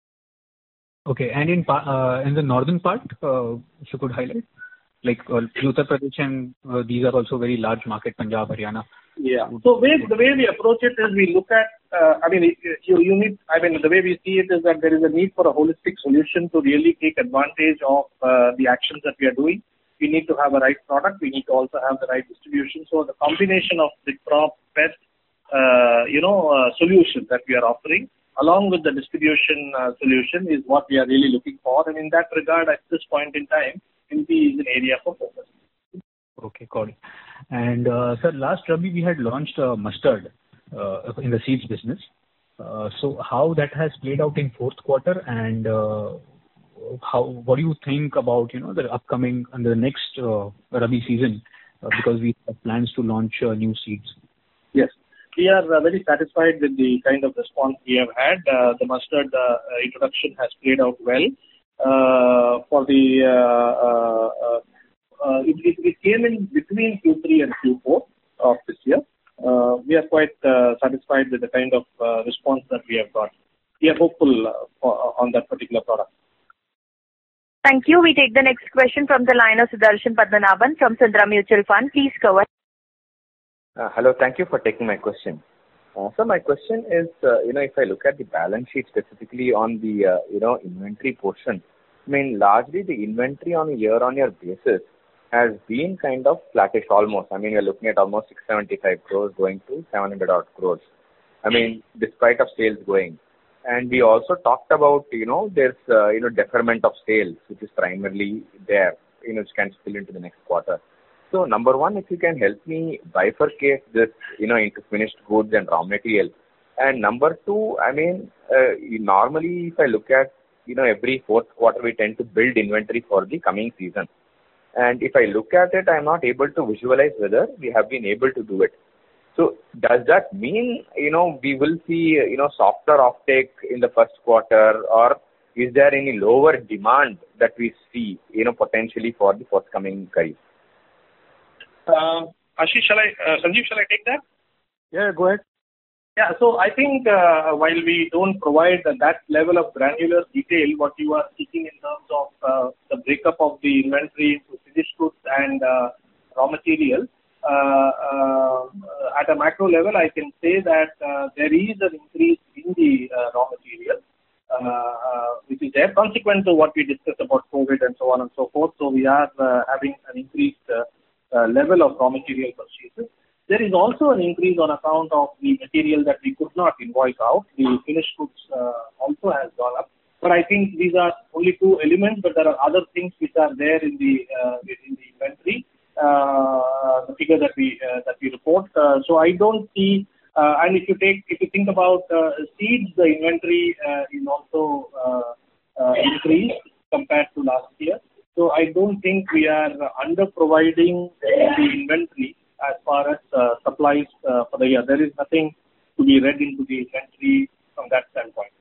Speaker 12: Okay, and in uh, in the northern part, uh, if you could highlight, like uh, Uttar Pradesh, and uh, these are also very large market, Punjab, Haryana.
Speaker 7: Yeah. So way, the way we approach it is we look at, uh, I mean, you, you need, I mean, the way we see it is that there is a need for a holistic solution to really take advantage of uh, the actions that we are doing. We need to have a right product. We need to also have the right distribution. So the combination of the crop, pest, uh, you know, uh, solution that we are offering, along with the distribution uh, solution, is what we are really looking for. And in that regard, at this point in time, M P is an area for focus.
Speaker 12: Okay, got it. And uh, sir, last Rabi we had launched uh, mustard uh, in the seeds business. Uh, so how that has played out in fourth quarter, and uh, how, what do you think about, you know, the upcoming and the next uh, Rabi season, uh, because we have plans to launch uh, new seeds?
Speaker 7: Yes, we are uh, very satisfied with the kind of response we have had. Uh, the mustard uh, introduction has played out well. Uh, for the uh, uh, uh, uh, it, it, it came in between Q three and Q four of this year. Uh, we are quite uh, satisfied with the kind of uh, response that we have got. We are hopeful uh, for, on that particular product.
Speaker 4: Thank you. We take the next question from the line of Sudarshan Padmanabhan from Sundaram Mutual Fund. Please go ahead.
Speaker 13: Uh, hello. Thank you for taking my question. Uh, so my question is, uh, you know, if I look at the balance sheet specifically on the, uh, you know, inventory portion, I mean, largely the inventory on a year-on-year basis has been kind of flattish almost. I mean, you're looking at almost six hundred seventy-five crores going to seven hundred odd crores. I mean, despite of sales going. And we also talked about, you know, there's, uh, you know, deferment of sales, which is primarily there, you know, which can spill into the next quarter. So number one, if you can help me bifurcate this, you know, into finished goods and raw material. And number two, I mean, uh, normally if I look at, you know, every fourth quarter, we tend to build inventory for the coming season. And if I look at it, I'm not able to visualize whether we have been able to do it. So does that mean, you know, we will see, you know, softer offtake in the first quarter, or is there any lower demand that we see, you know, potentially for the forthcoming Kharif?
Speaker 7: Uh, Ashish, shall I, uh, Sanjeev, shall I take that?
Speaker 2: Yeah, go ahead.
Speaker 7: Yeah, so I think uh, while we don't provide that level of granular detail, what you are seeking in terms of uh, the breakup of the inventory into finished goods and uh, raw material, uh, uh, at a macro level, I can say that uh, there is an increase in the uh, raw material, uh, uh, which is there, consequent to what we discussed about COVID and so on and so forth. So we are uh, having an increased uh, uh, level of raw material purchases. There is also an increase on account of the material that we could not invoice out. The finished goods uh, also has gone up. But I think these are only two elements, but there are other things which are there in the uh, in the inventory, uh, the figure that we uh, that we report. Uh, so I don't see. Uh, and if you take if you think about uh, seeds, the inventory uh, is also uh, uh, increased compared to last year. So I don't think we are under providing the inventory as far as uh, supplies uh, for the year. There is nothing to be read into the inventory from that standpoint.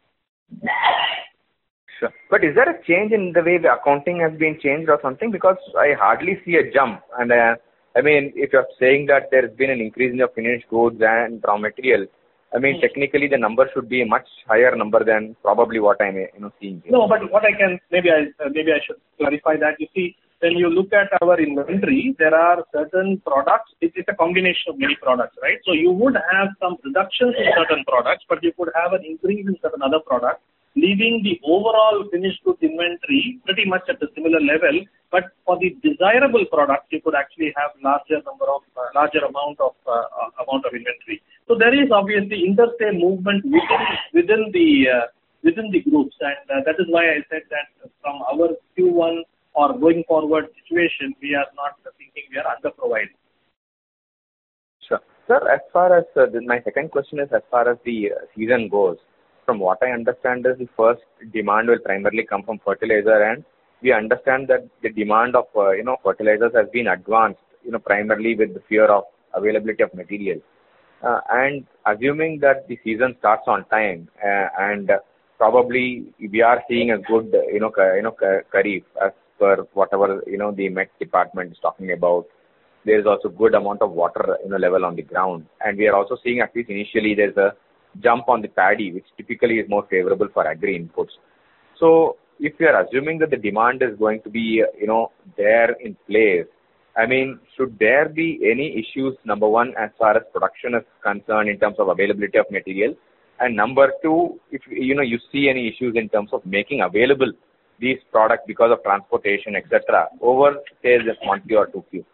Speaker 13: Sure. But is there a change in the way the accounting has been changed or something? Because I hardly see a jump. And uh, I mean, if you're saying that there's been an increase in your finished goods and raw material, I mean, technically the number should be a much higher number than probably what I'm you know seeing here.
Speaker 7: No, but what I can maybe I uh, maybe I should clarify that. You see, when you look at our inventory, there are certain products. It is a combination of many products, right? So you would have some reductions in certain products, but you could have an increase in certain other products, leaving the overall finished goods inventory pretty much at a similar level. But for the desirable products, you could actually have larger number of uh, larger amount of uh, uh, amount of inventory. So there is obviously interstate movement within within the uh, within the groups, and uh, that is why I said that from our Q one or going forward situation, we are not thinking we are underprovided.
Speaker 13: Sure, sir. As far as uh, the, my second question is as far as the uh, season goes. From what I understand is the first demand will primarily come from fertilizer, and we understand that the demand of uh, you know fertilizers has been advanced, you know primarily with the fear of availability of material. Uh, and assuming that the season starts on time uh, and uh, probably we are seeing a good you know you know kharif as per whatever you know the Met department is talking about. There is also good amount of water you know level on the ground, and we are also seeing at least initially there's a jump on the paddy, which typically is more favorable for agri inputs. So if we are assuming that the demand is going to be you know there in place, I mean, should there be any issues, number one, as far as production is concerned in terms of availability of material? And number two, if you know you see any issues in terms of making available these products because of transportation, et cetera, over say this monthly or two Q.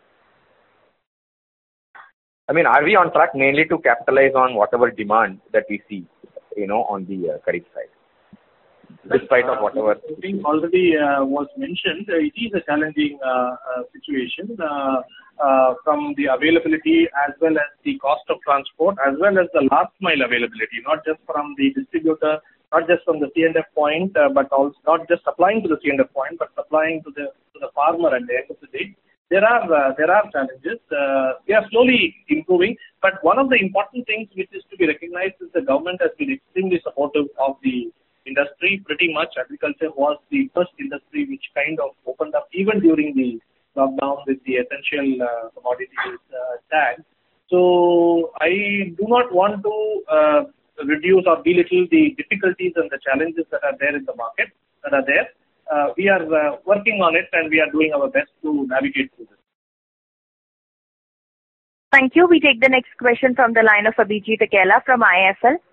Speaker 13: I mean, are we on track mainly to capitalize on whatever demand that we see, you know, on the uh, kharif side? Despite of whatever.
Speaker 7: I think already uh, was mentioned, uh, it is a challenging uh, uh, situation uh, uh, from the availability as well as the cost of transport as well as the last mile availability, not just from the distributor, not just from the C and F point, uh, but also not just supplying to the C and F point, but supplying to the to the farmer at the end of the day. There are uh, there are challenges. Uh, we are slowly improving, but one of the important things which is to be recognized is the government has been extremely supportive of the industry. Pretty much agriculture was the first industry which kind of opened up even during the lockdown with the essential uh, commodities uh, tag. So I do not want to uh, reduce or belittle the difficulties and the challenges that are there in the market that are there. Uh, we are uh, working on it and we are doing our best to navigate through this.
Speaker 4: Thank you. We take the next question from the line of Abhijit Akella from I I F L.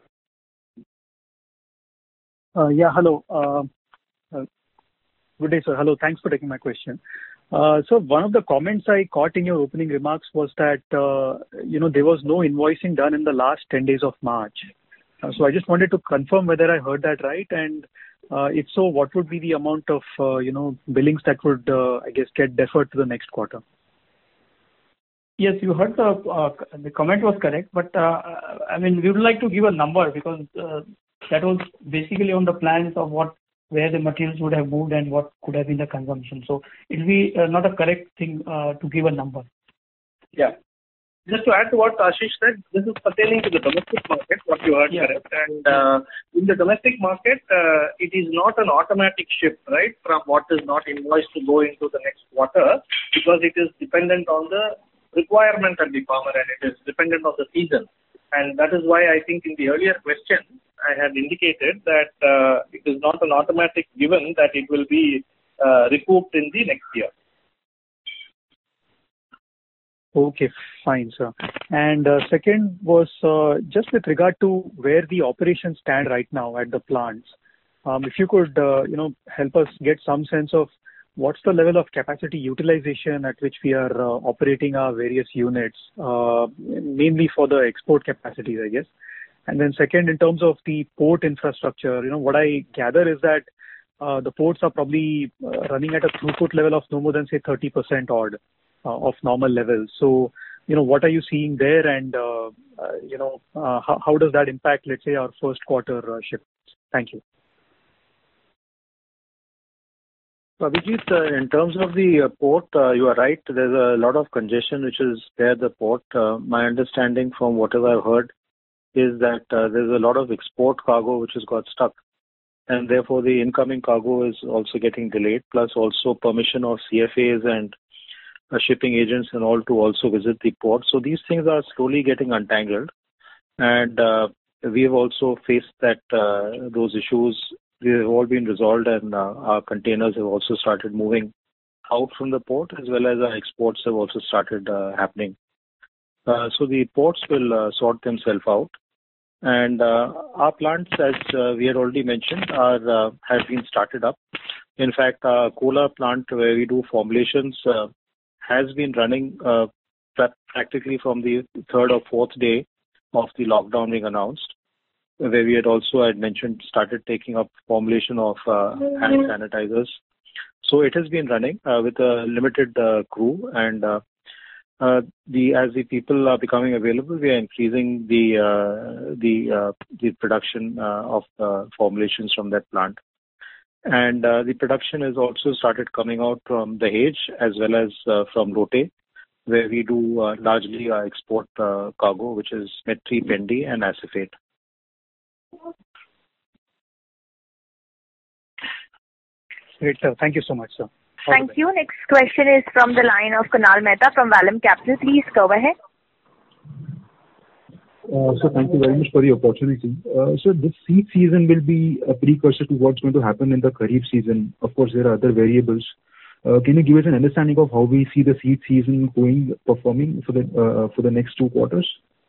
Speaker 6: Uh, yeah, hello. Uh, uh, good day, sir. Hello. Thanks for taking my question. Uh, so one of the comments I caught in your opening remarks was that, uh, you know, there was no invoicing done in the last ten days of March. Uh, so I just wanted to confirm whether I heard that right. And uh, if so, what would be the amount of, uh, you know, billings that would, uh, I guess, get deferred to the next quarter?
Speaker 3: Yes, you heard the, uh, the comment was correct. But, uh, I mean, we would like to give a number because uh, that was basically on the plans of what where the materials would have moved and what could have been the consumption. So it will be uh, not a correct thing uh, to give a number.
Speaker 7: Yeah. Just to add to what Ashish said, this is pertaining to the domestic market, what you heard
Speaker 3: yeah.
Speaker 7: correct. And uh, in the domestic market, uh, it is not an automatic shift, right, from what is not invoiced to go into the next quarter because it is dependent on the requirement of the farmer and it is dependent on the season. And that is why I think in the earlier question, I had indicated that uh, it is not an automatic given that it will be uh, recouped in the next year.
Speaker 6: Okay, fine, sir. And uh, second was uh, just with regard to where the operations stand right now at the plants. Um, if you could, uh, you know, help us get some sense of what's the level of capacity utilization at which we are uh, operating our various units, uh, mainly for the export capacities, I guess. And then second, in terms of the port infrastructure, you know, what I gather is that uh, the ports are probably uh, running at a throughput level of no more than, say, thirty percent odd uh, of normal levels. So, you know, what are you seeing there? And, uh, uh, you know, uh, how, how does that impact, let's say, our first quarter uh, shipments? Thank you.
Speaker 2: Abhijit, uh, in terms of the uh, port, uh, you are right. There's a lot of congestion which is there at the port. Uh, my understanding from whatever I've heard is that uh, there's a lot of export cargo which has got stuck. And therefore, the incoming cargo is also getting delayed, plus also permission of C F As and uh, shipping agents and all to also visit the port. So these things are slowly getting untangled, and uh, we have also faced that uh, those issues. They have all been resolved, and uh, our containers have also started moving out from the port, as well as our exports have also started uh, happening. Uh, so the ports will uh, sort themselves out. And uh, our plants, as uh, we had already mentioned, are uh, have been started up. In fact, our Kola plant, where we do formulations, uh, has been running uh, practically from the third or fourth day of the lockdown being announced, where we had also, I had mentioned, started taking up formulation of uh, hand sanitizers. So it has been running uh, with a limited uh, crew, and uh, uh, the as the people are becoming available, we are increasing the uh, the uh, the production uh, of uh, formulations from that plant. And uh, the production has also started coming out from Dahej as well as uh, from Rote, where we do uh, largely uh, export uh, cargo, which is Metri, Pendi, and acephate.
Speaker 6: Great, sir. Thank you so much, sir.
Speaker 4: Thank you. Next question is from the line of Kunal Mehta from Vallum Capital. Please go ahead.
Speaker 14: Uh, so thank you very much for the opportunity. Uh, so this seed season will be a precursor to what's going to happen in the Kharif season. Of course, there are other variables. Uh, can you give us an understanding of how we see the seed season going, performing for the uh, for the next two quarters?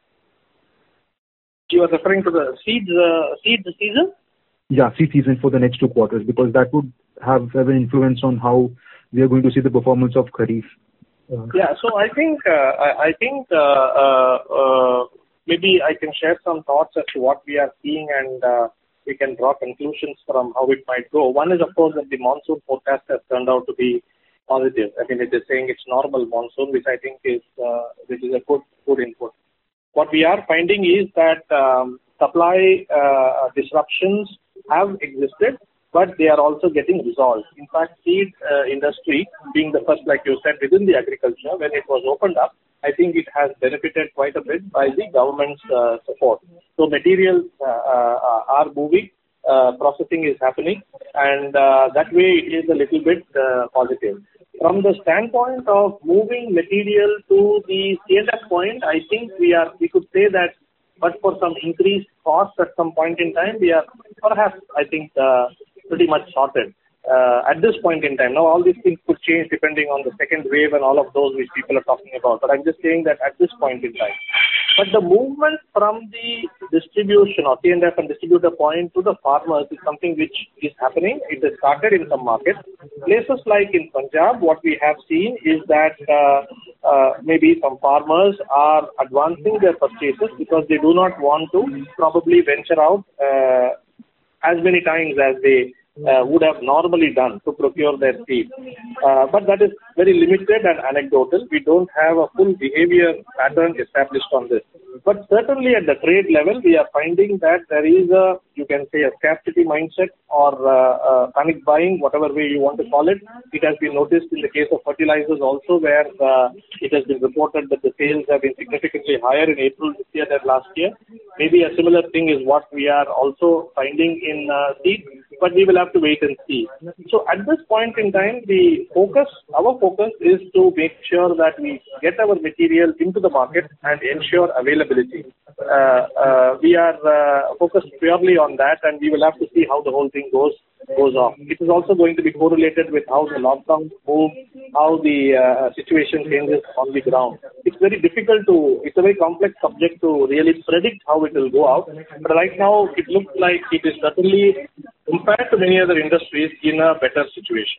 Speaker 7: You are referring to the seeds uh, seed season?
Speaker 14: Yeah, seed season for the next two quarters, because that would have, have an influence on how we are going to see the performance of Kharif. Uh,
Speaker 7: yeah, so I think uh, I, I think uh, uh, uh, maybe I can share some thoughts as to what we are seeing, and uh, we can draw conclusions from how it might go. One is, of course, that the monsoon forecast has turned out to be positive. I mean, it is saying it's normal monsoon, which I think is uh, which is a good good input. What we are finding is that um, supply uh, disruptions have existed, but they are also getting resolved. In fact, seed uh, industry, being the first, like you said, within the agriculture, when it was opened up, I think it has benefited quite a bit by the government's uh, support. So materials uh, uh, are moving, uh, processing is happening, and uh, that way it is a little bit uh, positive. From the standpoint of moving material to the C and F point, I think we are we could say that, but for some increased costs at some point in time, we are perhaps, I think, uh, pretty much sorted uh, at this point in time. Now, all these things could change depending on the second wave and all of those which people are talking about. But I'm just saying that at this point in time. But the movement from the distribution or C and F and distributor point to the farmers is something which is happening. It has started in some markets. Places like in Punjab, what we have seen is that uh, uh, maybe some farmers are advancing their purchases because they do not want to probably venture out uh, as many times as they uh, would have normally done to procure their seed. Uh, but that is very limited and anecdotal. We don't have a full behavior pattern established on this. But certainly at the trade level, we are finding that there is a, you can say, a scarcity mindset or uh, uh, panic buying, whatever way you want to call it. It has been noticed in the case of fertilizers also, where uh, it has been reported that the sales have been significantly higher in April this year than last year. Maybe a similar thing is what we are also finding in uh, seed, but we will have to wait and see. So at this point in time, the focus, our focus is to make sure that we get our material into the market and ensure availability. Uh, uh, we are uh, focused purely on that, and we will have to see how the whole thing goes goes off. It is also going to be correlated with how the lockdown moves, how the uh, situation changes on the ground. It's very difficult to, it's a very complex subject to really predict how it will go out. But right now, it looks like it is certainly, compared to many other industries, in a better situation.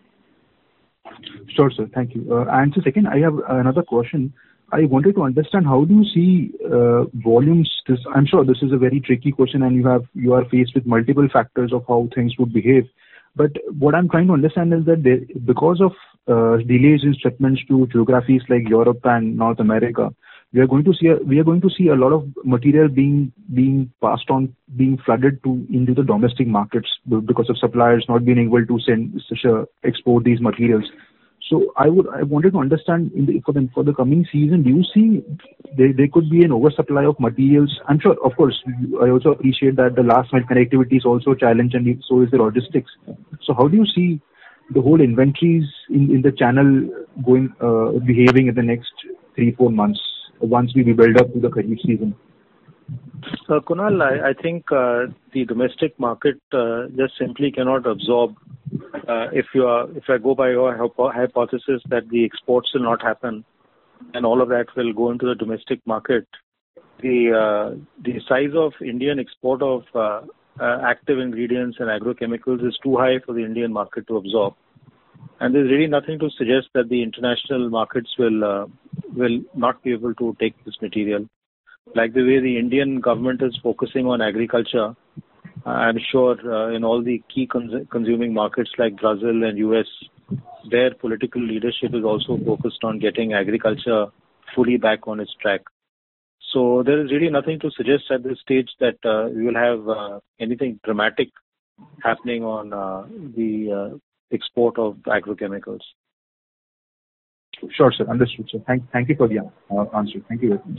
Speaker 14: Sure, sir. Thank you. Uh, and so second, I have another question. I wanted to understand, how do you see uh, volumes? This, I'm sure this is a very tricky question, and you have you are faced with multiple factors of how things would behave. But what I'm trying to understand is that there, because of uh, delays in shipments to geographies like Europe and North America, we are going to see a, we are going to see a lot of material being being passed on, being flooded to into the domestic markets because of suppliers not being able to send uh, export these materials. So I would I wanted to understand in the, for the for the coming season, do you see there, there could be an oversupply of materials? I'm sure, of course, I also appreciate that the last mile connectivity is also a challenge, and so is the logistics. So how do you see the whole inventories in, in the channel going uh, behaving in the next three four months once we build up to the Kharif season?
Speaker 2: Uh, Kunal, I, I think uh, the domestic market uh, just simply cannot absorb. Uh, if you are, if I go by your hypo- hypothesis that the exports will not happen, and all of that will go into the domestic market, the uh, the size of Indian export of uh, uh, active ingredients and agrochemicals is too high for the Indian market to absorb, and there's really nothing to suggest that the international markets will uh, will not be able to take this material. Like the way the Indian government is focusing on agriculture, uh, I'm sure uh, in all the key cons- consuming markets like Brazil and U S, their political leadership is also focused on getting agriculture fully back on its track. So there is really nothing to suggest at this stage that uh, we will have uh, anything dramatic happening on uh, the uh, export of agrochemicals.
Speaker 14: Sure, sir. Understood, sir. Thank, thank you for the uh, answer. Thank you very much.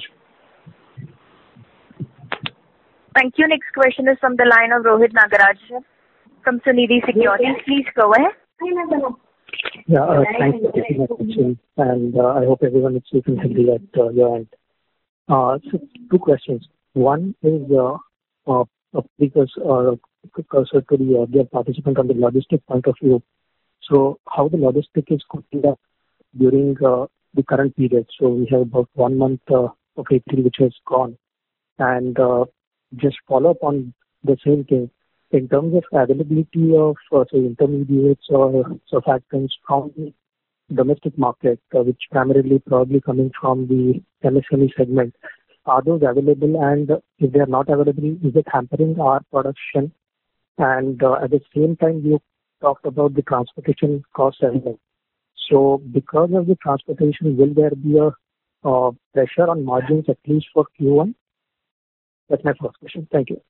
Speaker 4: Thank you. Next question is from the line of Rohit Nagaraj from Sunidhi Securities. Please go ahead.
Speaker 15: Yeah, uh, thanks for taking my question, and uh, I hope everyone is safe and healthy at uh, your end. Uh, so two questions. One is uh, uh, a precursor, uh, precursor to the earlier participant on the logistic point of view. So how the logistic is coping up during uh, the current period. So we have about one month uh, of April which has gone, and uh, just follow up on the same thing. In terms of availability of, uh, say, intermediates or surfactants from the domestic market, uh, which primarily probably coming from the M S M E segment, are those available? And if they are not available, is it hampering our production? And uh, at the same time, you talked about the transportation cost as well. So because of the transportation, will there be a uh, pressure on margins at least for Q one? That's my first question. Thank you.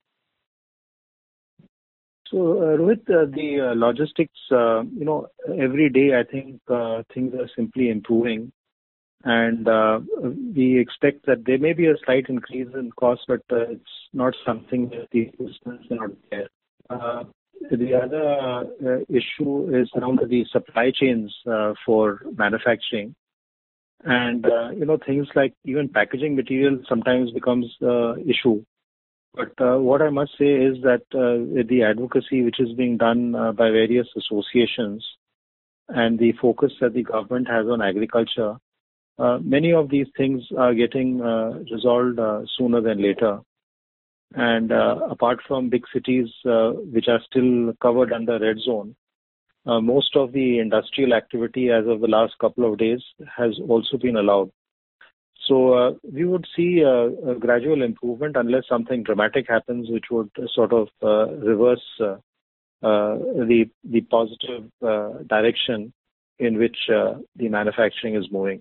Speaker 2: So, uh, Rohit, uh, the uh, logistics, uh, you know, every day I think uh, things are simply improving, and uh, we expect that there may be a slight increase in cost, but uh, it's not something that the business are not there. Uh, the other uh, issue is around the supply chains uh, for manufacturing, and uh, you know, things like even packaging material sometimes becomes the uh, issue. But uh, what I must say is that uh, the advocacy which is being done uh, by various associations and the focus that the government has on agriculture, uh, many of these things are getting uh, resolved uh, sooner than later. And uh, apart from big cities uh, which are still covered under red zone, uh, most of the industrial activity as of the last couple of days has also been allowed. So uh, we would see uh, a gradual improvement unless something dramatic happens, which would sort of uh, reverse uh, uh, the the positive uh, direction in which uh, the manufacturing is moving.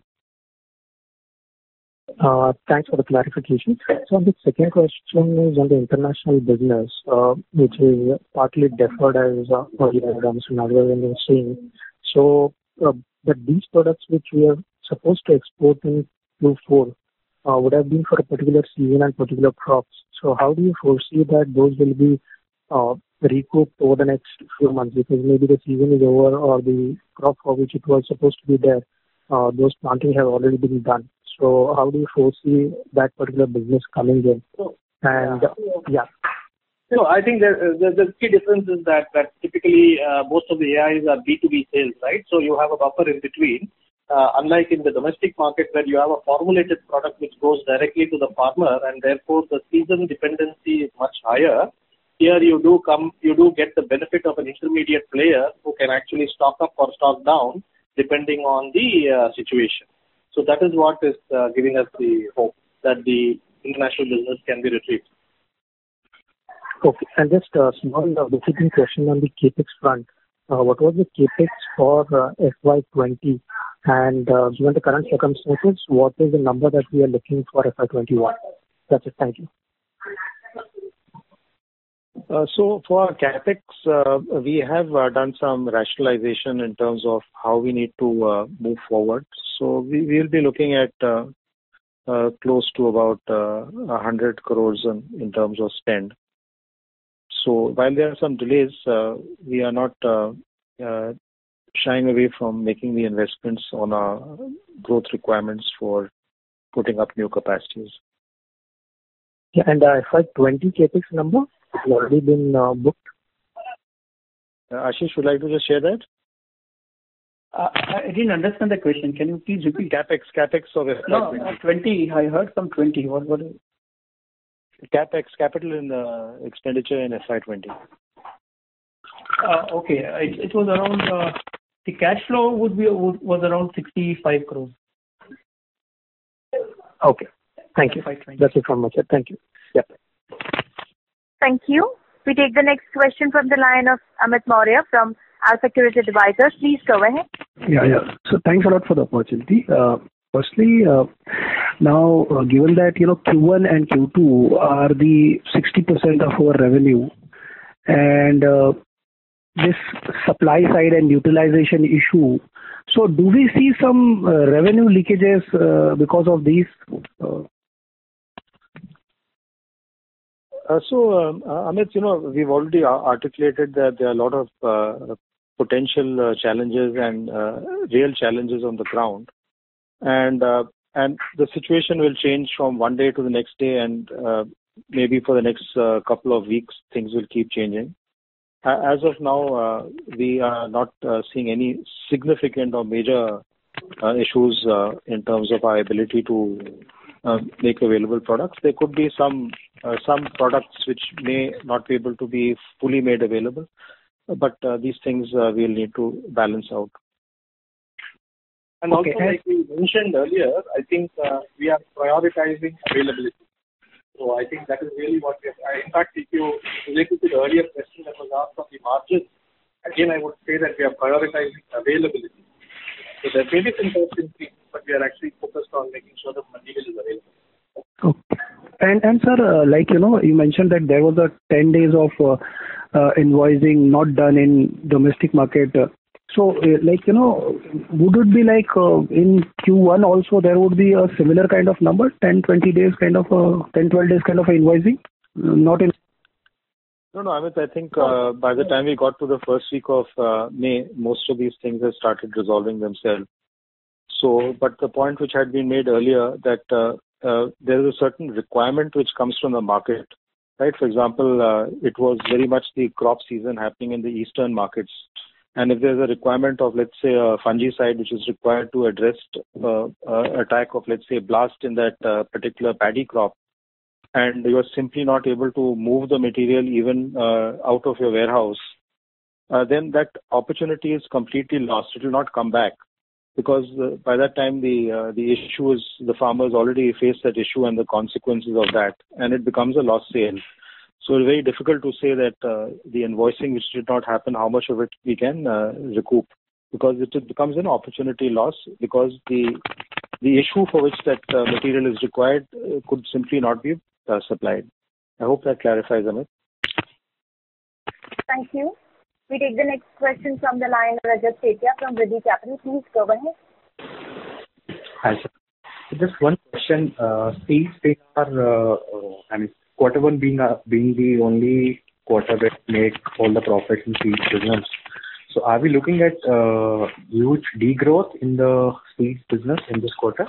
Speaker 15: Uh, thanks for the clarification. So the second question is on the international business, uh, which is partly deferred as uh, earlier Mister Nagarajan was saying. So, uh, but these products which we are supposed to export in Q four uh, would have been for a particular season and particular crops. So how do you foresee that those will be uh, recouped over the next few months? Because maybe the season is over or the crop for which it was supposed to be there, uh, those planting have already been done. So how do you foresee that particular business coming in? And uh, yeah.
Speaker 7: No, I think the, the, the key difference is that, that typically uh, most of the A Is are B two B sales, right? So you have a buffer in between. Uh, unlike in the domestic market where you have a formulated product which goes directly to the farmer and therefore the season dependency is much higher, here you do come, you do get the benefit of an intermediate player who can actually stock up or stock down depending on the uh, situation. So that is what is uh, giving us the hope that the international business can be retrieved.
Speaker 15: Okay, and just a small uh, bookkeeping question on the capex front. Uh, what was the capex for uh, F Y twenty? And uh, given the current circumstances, what is the number that we are looking for F Y twenty-one? That's it. Thank you.
Speaker 2: Uh, so for our capex, uh, we have uh, done some rationalization in terms of how we need to uh, move forward. So we will be looking at uh, uh, close to about uh, one hundred crores in, in terms of spend. So while there are some delays, uh, we are not uh, uh, shying away from making the investments on our growth requirements for putting up new capacities.
Speaker 15: Yeah, and uh, F Y twenty CapEx number has already been uh, booked.
Speaker 2: Uh, Ashish, would you like to just share that?
Speaker 3: Uh, I didn't understand the question. Can you please repeat?
Speaker 2: CapEx, CapEx of F Y twenty.
Speaker 3: No, uh, twenty. I heard some twenty. What? What?
Speaker 2: CapEx, capital in uh, expenditure in F Y twenty.
Speaker 3: Uh, okay, it, it was around. Uh, the cash flow would be would, was around sixty-five crores.
Speaker 15: Okay, thank you. That's it from my side. Thank you. Yep.
Speaker 4: Thank you. We take the next question from the line of Amit Maurya from AlfAccurate Advisors. Please go ahead.
Speaker 16: Yeah, yeah. So thanks a lot for the opportunity. Uh, firstly, uh, now uh, given that you know Q one and Q two are the sixty percent of our revenue, and uh, this supply side and utilization issue, so do we see some uh, revenue leakages uh, because of these? Uh,
Speaker 2: Uh, so, um, uh, Amit, you know, we've already articulated that there are a lot of uh, potential uh, challenges and uh, real challenges on the ground, and uh, and the situation will change from one day to the next day, and uh, maybe for the next uh, couple of weeks, things will keep changing. Uh, as of now, uh, we are not uh, seeing any significant or major uh, issues uh, in terms of our ability to uh, make available products. There could be some uh, some products which may not be able to be fully made available, but uh, these things uh, we'll need to balance out.
Speaker 7: And
Speaker 16: Okay.
Speaker 7: also, like we mentioned earlier, I think uh, we are prioritizing availability. So I think that is really what we are. In fact, if you related to the earlier question that was asked on the margins, again, I would say that we are prioritizing availability. So there may be some cost increase, but we are actually focused on making sure that material is available.
Speaker 16: Okay. And and sir, uh, like you know, you mentioned that there was a ten days of uh, uh, invoicing not done in domestic market. Uh, so, uh, like you know, would it be like uh, in Q one also there would be a similar kind of number, ten, twenty days kind of, uh, ten, twelve days kind of a invoicing, uh, not in.
Speaker 2: No, no, Amit, I think uh, by the time we got to the first week of uh, May, most of these things have started resolving themselves. So, but the point which had been made earlier that uh, uh, there is a certain requirement which comes from the market, right? For example, uh, it was very much the crop season happening in the eastern markets. And if there's a requirement of, let's say, a fungicide which is required to address uh, uh, attack of, let's say, blast in that uh, particular paddy crop, and you're simply not able to move the material even uh, out of your warehouse, uh, then that opportunity is completely lost. It will not come back because uh, by that time the uh, the issue is the farmers already face that issue and the consequences of that, and it becomes a lost sale. So it's very difficult to say that uh, the invoicing which did not happen, how much of it we can uh, recoup, because it becomes an opportunity loss because the the issue for which that uh, material is required uh, could simply not be uh, supplied. I hope that clarifies, Amit.
Speaker 4: Thank you. We take the next question from the line of Rajat Sethia from Vidhi Capital. Please go ahead.
Speaker 17: Hi, sir. So just one question. Uh, seeds, they are, uh, uh, I mean, quarter one being uh, being the only quarter that make all the profits in seeds business. So are we looking at uh, huge degrowth in the seeds business in this quarter?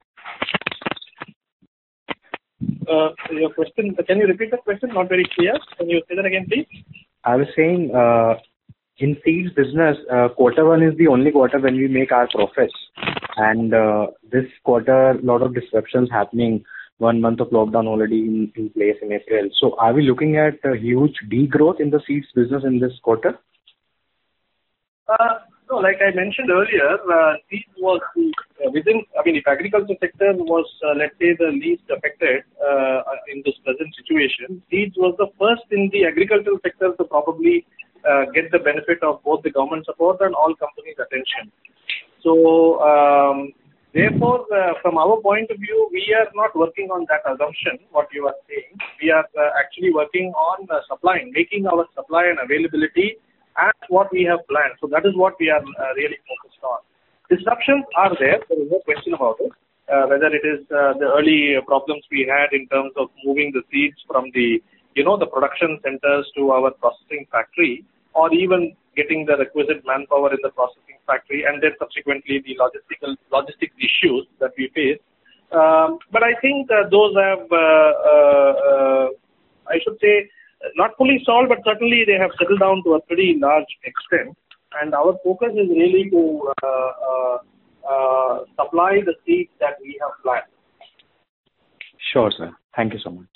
Speaker 7: Uh, your question, can you repeat the question? Not very clear. Can you say that again, please?
Speaker 17: I was saying uh, in seeds business, uh, quarter one is the only quarter when we make our profits. And uh, this quarter, a lot of disruptions happening. One month of lockdown already in, in place in April. So are we looking at a huge degrowth in the seeds business in this quarter?
Speaker 7: Uh, no, like I mentioned earlier, uh, seeds was the, uh, within, I mean, if agriculture sector was, uh, let's say, the least affected uh, in this present situation, seeds was the first in the agricultural sector to probably uh, get the benefit of both the government support and all companies' attention. So, um, therefore, uh, from our point of view, we are not working on that assumption, what you are saying. We are uh, actually working on uh, supplying, making our supply and availability as what we have planned. So that is what we are uh, really focused on. Disruptions are there. There is no question about it. Uh, whether it is uh, the early problems we had in terms of moving the seeds from the, you know, the production centers to our processing factory, or even getting the requisite manpower in the processing factory, and then subsequently the logistical logistics issues that we face. Um, but I think uh, those have, uh, uh, uh, I should say, not fully solved, but certainly they have settled down to a pretty large extent. And our focus is really to uh, uh, uh, supply the seeds that we have planned.
Speaker 17: Sure, sir. Thank you so much.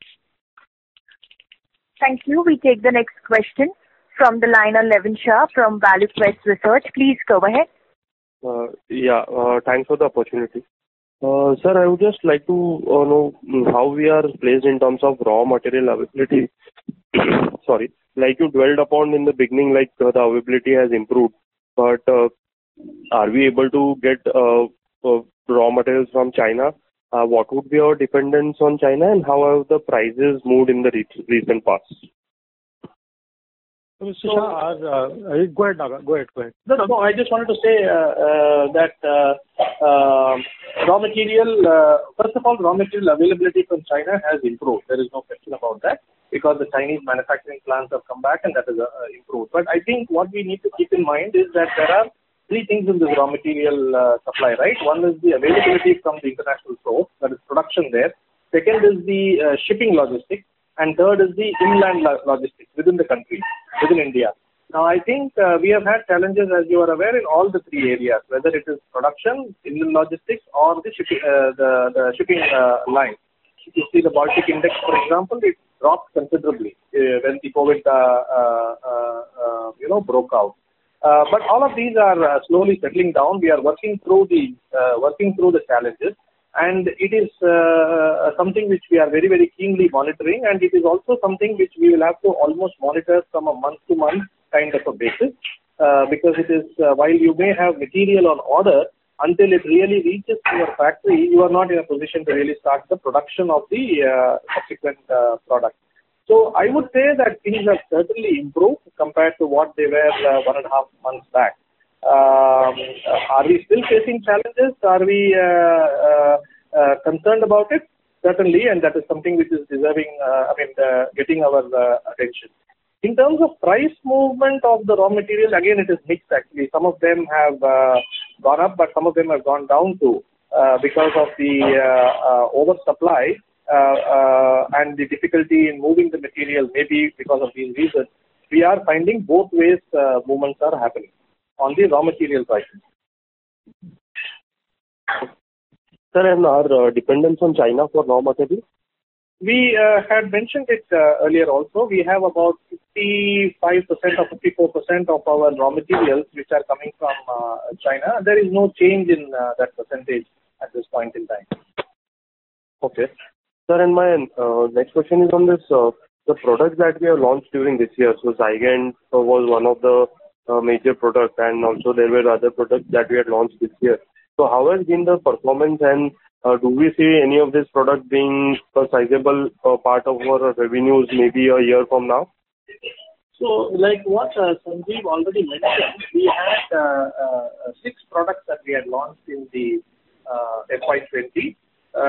Speaker 4: Thank you. We take the next question from the line of Levin Shah from Value Quest Research. Please go ahead.
Speaker 18: Uh, yeah, uh, thanks for the opportunity. Uh, sir, I would just like to uh, know how we are placed in terms of raw material availability. Sorry, like you dwelled upon in the beginning, like uh, the availability has improved, but uh, are we able to get uh, uh, raw materials from China? Uh, what would be our dependence on China, and how have the prices moved in the re- recent past?
Speaker 2: Mister Shah, uh, uh, go ahead, Naga. Go ahead, go ahead.
Speaker 7: No, no, no. I just wanted to say uh, uh, that uh, uh, raw material, uh, first of all, raw material availability from China has improved. There is no question about that, because the Chinese manufacturing plants have come back and that has uh, improved. But I think what we need to keep in mind is that there are three things in this raw material uh, supply, right? One is the availability from the international source, that is production there. Second is the uh, shipping logistics. And third is the inland lo- logistics within the country, within India. Now, I think uh, we have had challenges, as you are aware, in all the three areas, whether it is production, inland logistics, or the shipping, uh, the, the shipping uh, line. If you see the Baltic Index, for example, it dropped considerably uh, when the COVID, uh, uh, uh, uh, you know, broke out. Uh, but all of these are uh, slowly settling down. We are working through the uh, working through the challenges. And it is uh, something which we are very, very keenly monitoring, and it is also something which we will have to almost monitor from a month-to-month kind of a basis, uh, because it is, uh, while you may have material on order, until it really reaches to your factory, you are not in a position to really start the production of the uh, subsequent uh, product. So I would say that things have certainly improved compared to what they were uh, one and a half months back. Um, are we still facing challenges? Are we uh, uh, uh, concerned about it? Certainly, and that is something which is deserving, uh, I mean, uh, getting our uh, attention. In terms of price movement of the raw material, again, it is mixed actually. Some of them have uh, gone up, but some of them have gone down too, uh, because of the uh, uh, oversupply uh, uh, and the difficulty in moving the material, maybe because of these reasons. We are finding both ways uh, movements are happening on the raw material prices.
Speaker 18: Sir, and our uh, dependence on China for raw material?
Speaker 7: We uh, had mentioned it uh, earlier also. We have about fifty-five percent or fifty-four percent of our raw materials which are coming from uh, China. There is no change in uh, that percentage at this point in time.
Speaker 18: Okay. Sir, and my uh, next question is on this, uh, the products that we have launched during this year. So Zygant uh, was one of the uh, major products, and also there were other products that we had launched this year. So how has been the performance, and uh, do we see any of these products being a sizable uh, part of our revenues maybe a year from now?
Speaker 7: So, like what uh, Sanjeev already mentioned, we had uh, uh, six products that we had launched in the uh, F Y twenty uh,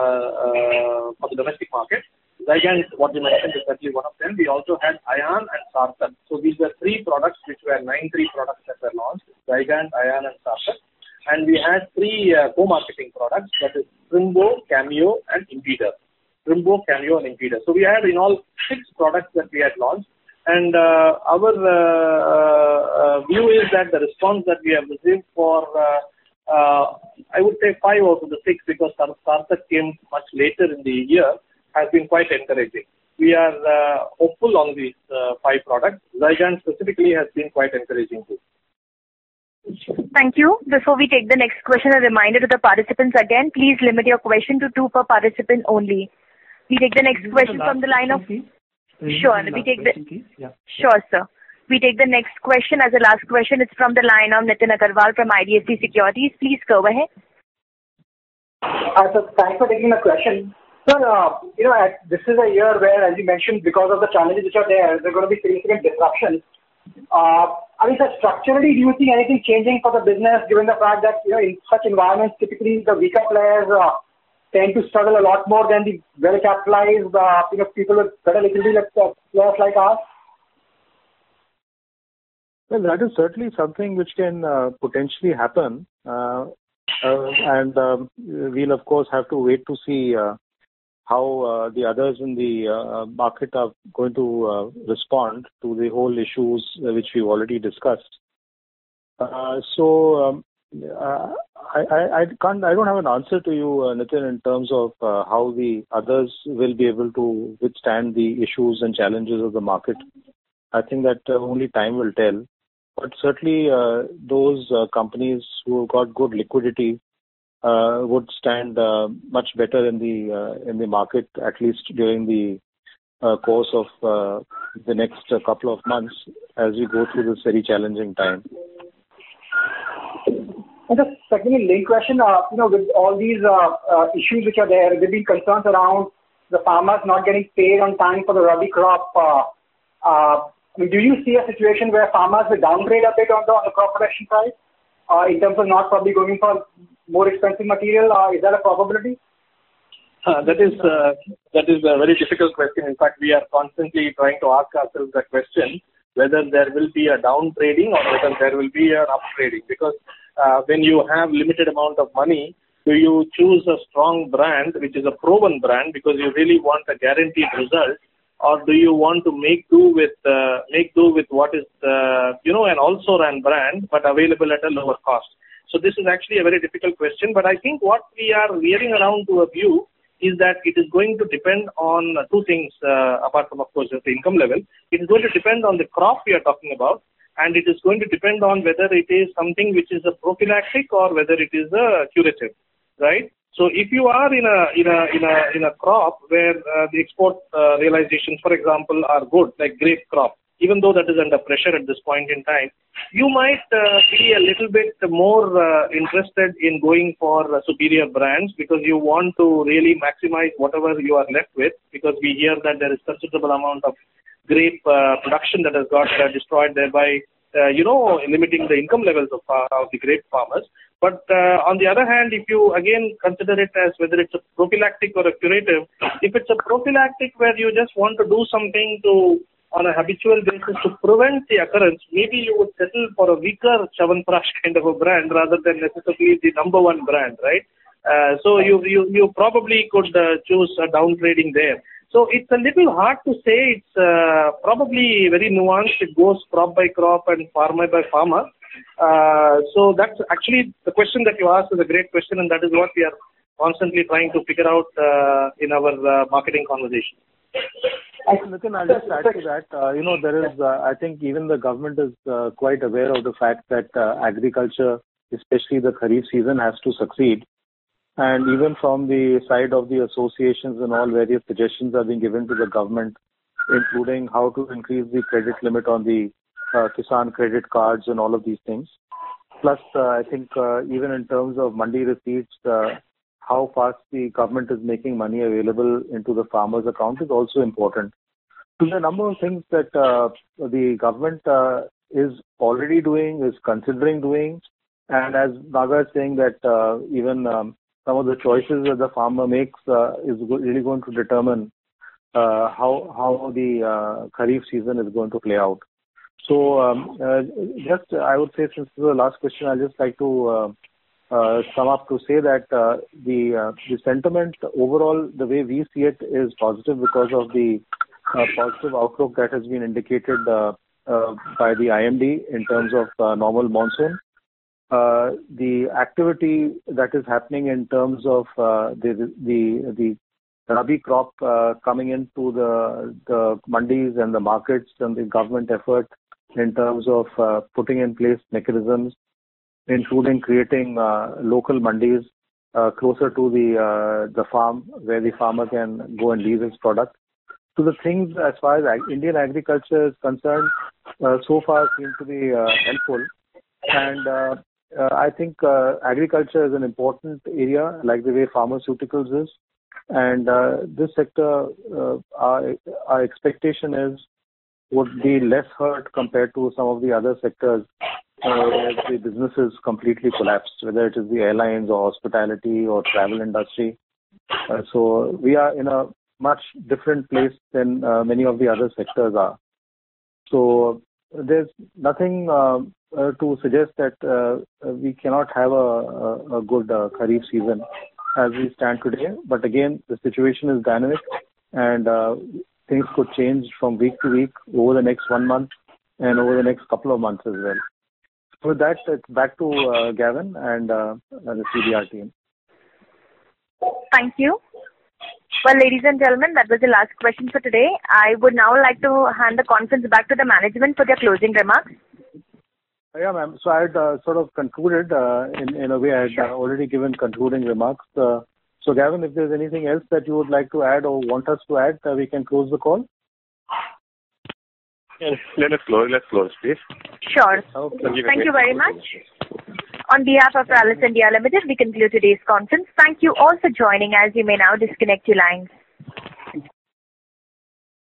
Speaker 7: uh, for the domestic market. Zygant, what you mentioned, is certainly one of them. We also had Ion and Sarthak. So these were three products which were nine three products that were launched: Zygant, Ion, and Sarthak. And we had three uh, co-marketing products, that is Trimbo, Cameo, and Impeder. Trimbo, Cameo, and Impeder. So we had in all six products that we had launched. And uh, our uh, uh, view is that the response that we have received for, uh, uh, I would say five out of the six, because Sarthak came much later in the year, has been quite encouraging. We are uh, hopeful on these uh, five products. Zygant specifically has been quite encouraging too.
Speaker 4: Thank you. Before we take the next question, a reminder to the participants again, please limit your question to two per participant only. We take the next question the from the line of... Sure, we take the...
Speaker 6: Yeah.
Speaker 4: Sure, sir. We take the next question as the last question. It's from the line of Nitin Agarwal from I D F C Securities. Please go ahead.
Speaker 19: Uh, so thanks for taking the question. Sir, uh, you know, at, this is a year where, as you mentioned, because of the challenges which are there, there are going to be significant disruptions. Uh, I mean, sir, structurally, do you see anything changing for the business, given the fact that, you know, in such environments, typically the weaker players uh, tend to struggle a lot more than the well-capitalized, uh, you know, people with better liquidity like uh, players like us?
Speaker 2: Well, that is certainly something which can uh, potentially happen. Uh, uh, and um, we'll, of course, have to wait to see uh, how uh, the others in the uh, market are going to uh, respond to the whole issues which we've already discussed. Uh, so um, uh, I, I, I can't, I don't have an answer to you, uh, Nitin, in terms of uh, how the others will be able to withstand the issues and challenges of the market. I think that uh, only time will tell. But certainly uh, those uh, companies who have got good liquidity uh, would stand uh, much better in the uh, in the market, at least during the uh, course of uh, the next uh, couple of months as we go through this very challenging time.
Speaker 19: And just secondly, link question, uh, you know, with all these uh, uh, issues which are there, there have been concerns around the farmers not getting paid on time for the Rabi crop. Uh, uh, I mean, do you see a situation where farmers will downgrade a bit on the, on the crop production side uh, in terms of not probably going for more expensive material? Uh, is that a probability?
Speaker 7: Uh, that is uh, that is a very difficult question. In fact, we are constantly trying to ask ourselves that question, whether there will be a down trading or whether there will be an up trading. Because uh, when you have limited amount of money, do you choose a strong brand, which is a proven brand, because you really want a guaranteed result, or do you want to make do with uh, make do with what is uh, you know an also ran brand but available at a lower cost? So this is actually a very difficult question. But I think what we are veering around to a view is that it is going to depend on two things, uh, apart from, of course, the income level. It is going to depend on the crop we are talking about, and it is going to depend on whether it is something which is a prophylactic or whether it is a curative, right? So if you are in a in a in a in a crop where uh, the export uh, realizations, for example, are good, like grape crop, even though that is under pressure at this point in time, you might uh, be a little bit more uh, interested in going for uh, superior brands because you want to really maximize whatever you are left with, because we hear that there is considerable amount of grape uh, production that has got uh, destroyed, thereby uh, you know limiting the income levels of, uh, of the grape farmers. But uh, on the other hand, if you again consider it as whether it's a prophylactic or a curative, if it's a prophylactic where you just want to do something to on a habitual basis to prevent the occurrence, maybe you would settle for a weaker Chyawanprash kind of a brand rather than necessarily the number one brand, right? Uh, so you, you you probably could uh, choose a down trading there. So it's a little hard to say. It's uh, probably very nuanced. It goes crop by crop and farmer by farmer. Uh, so that's actually the question that you asked is a great question, and that is what we are constantly trying to figure out uh, in our uh, marketing conversation.
Speaker 2: Nitin, I'll just add to that. Uh, you know, there is, uh, I think even the government is uh, quite aware of the fact that uh, agriculture, especially the Kharif season, has to succeed. And even from the side of the associations and all, various suggestions are being given to the government, including how to increase the credit limit on the uh, Kisan credit cards and all of these things. Plus, uh, I think uh, even in terms of mandi receipts, uh, how fast the government is making money available into the farmer's account is also important. So there are a number of things that uh, the government uh, is already doing, is considering doing, and as Naga is saying that uh, even um, some of the choices that the farmer makes uh, is really going to determine uh, how how the uh, Kharif season is going to play out. So um, uh, just I would say, since this is the last question, I'd just like to uh, Uh, sum up to say that uh, the uh, the sentiment overall, the way we see it, is positive because of the uh, positive outlook that has been indicated uh, uh, by the I M D in terms of uh, normal monsoon. Uh, the activity that is happening in terms of uh, the the the Rabi crop uh, coming into the the mandis and the markets, and the government effort in terms of uh, putting in place mechanisms, including creating uh, local mandis uh, closer to the uh, the farm, where the farmer can go and leave his product. So the things as far as ag- Indian agriculture is concerned, uh, so far seem to be uh, helpful. And uh, uh, I think uh, agriculture is an important area, like the way pharmaceuticals is. And uh, this sector, uh, our, our expectation is, would be less hurt compared to some of the other sectors Uh, where the businesses completely collapsed, whether it is the airlines or hospitality or travel industry. Uh, so we are in a much different place than uh, many of the other sectors are. So there's nothing uh, uh, to suggest that uh, we cannot have a, a, a good uh, Kharif season as we stand today. But again, the situation is dynamic and uh, things could change from week to week over the next one month and over the next couple of months as well. So with that, it's back to uh, Gavin and, uh, and the C D R team.
Speaker 4: Thank you. Well, ladies and gentlemen, that was the last question for today. I would now like to hand the conference back to the management for their closing remarks.
Speaker 2: Yeah, ma'am. So I had uh, sort of concluded uh, in, in a way. I had uh, already given concluding remarks. Uh, so, Gavin, if there's anything else that you would like to add or want us to add, uh, we can close the call.
Speaker 1: Yes, let us close. Let's close, please.
Speaker 4: Sure.
Speaker 2: Okay.
Speaker 4: Thank you very much. On behalf of Rallis India Limited, we conclude today's conference. Thank you all for joining us. You may now disconnect your lines.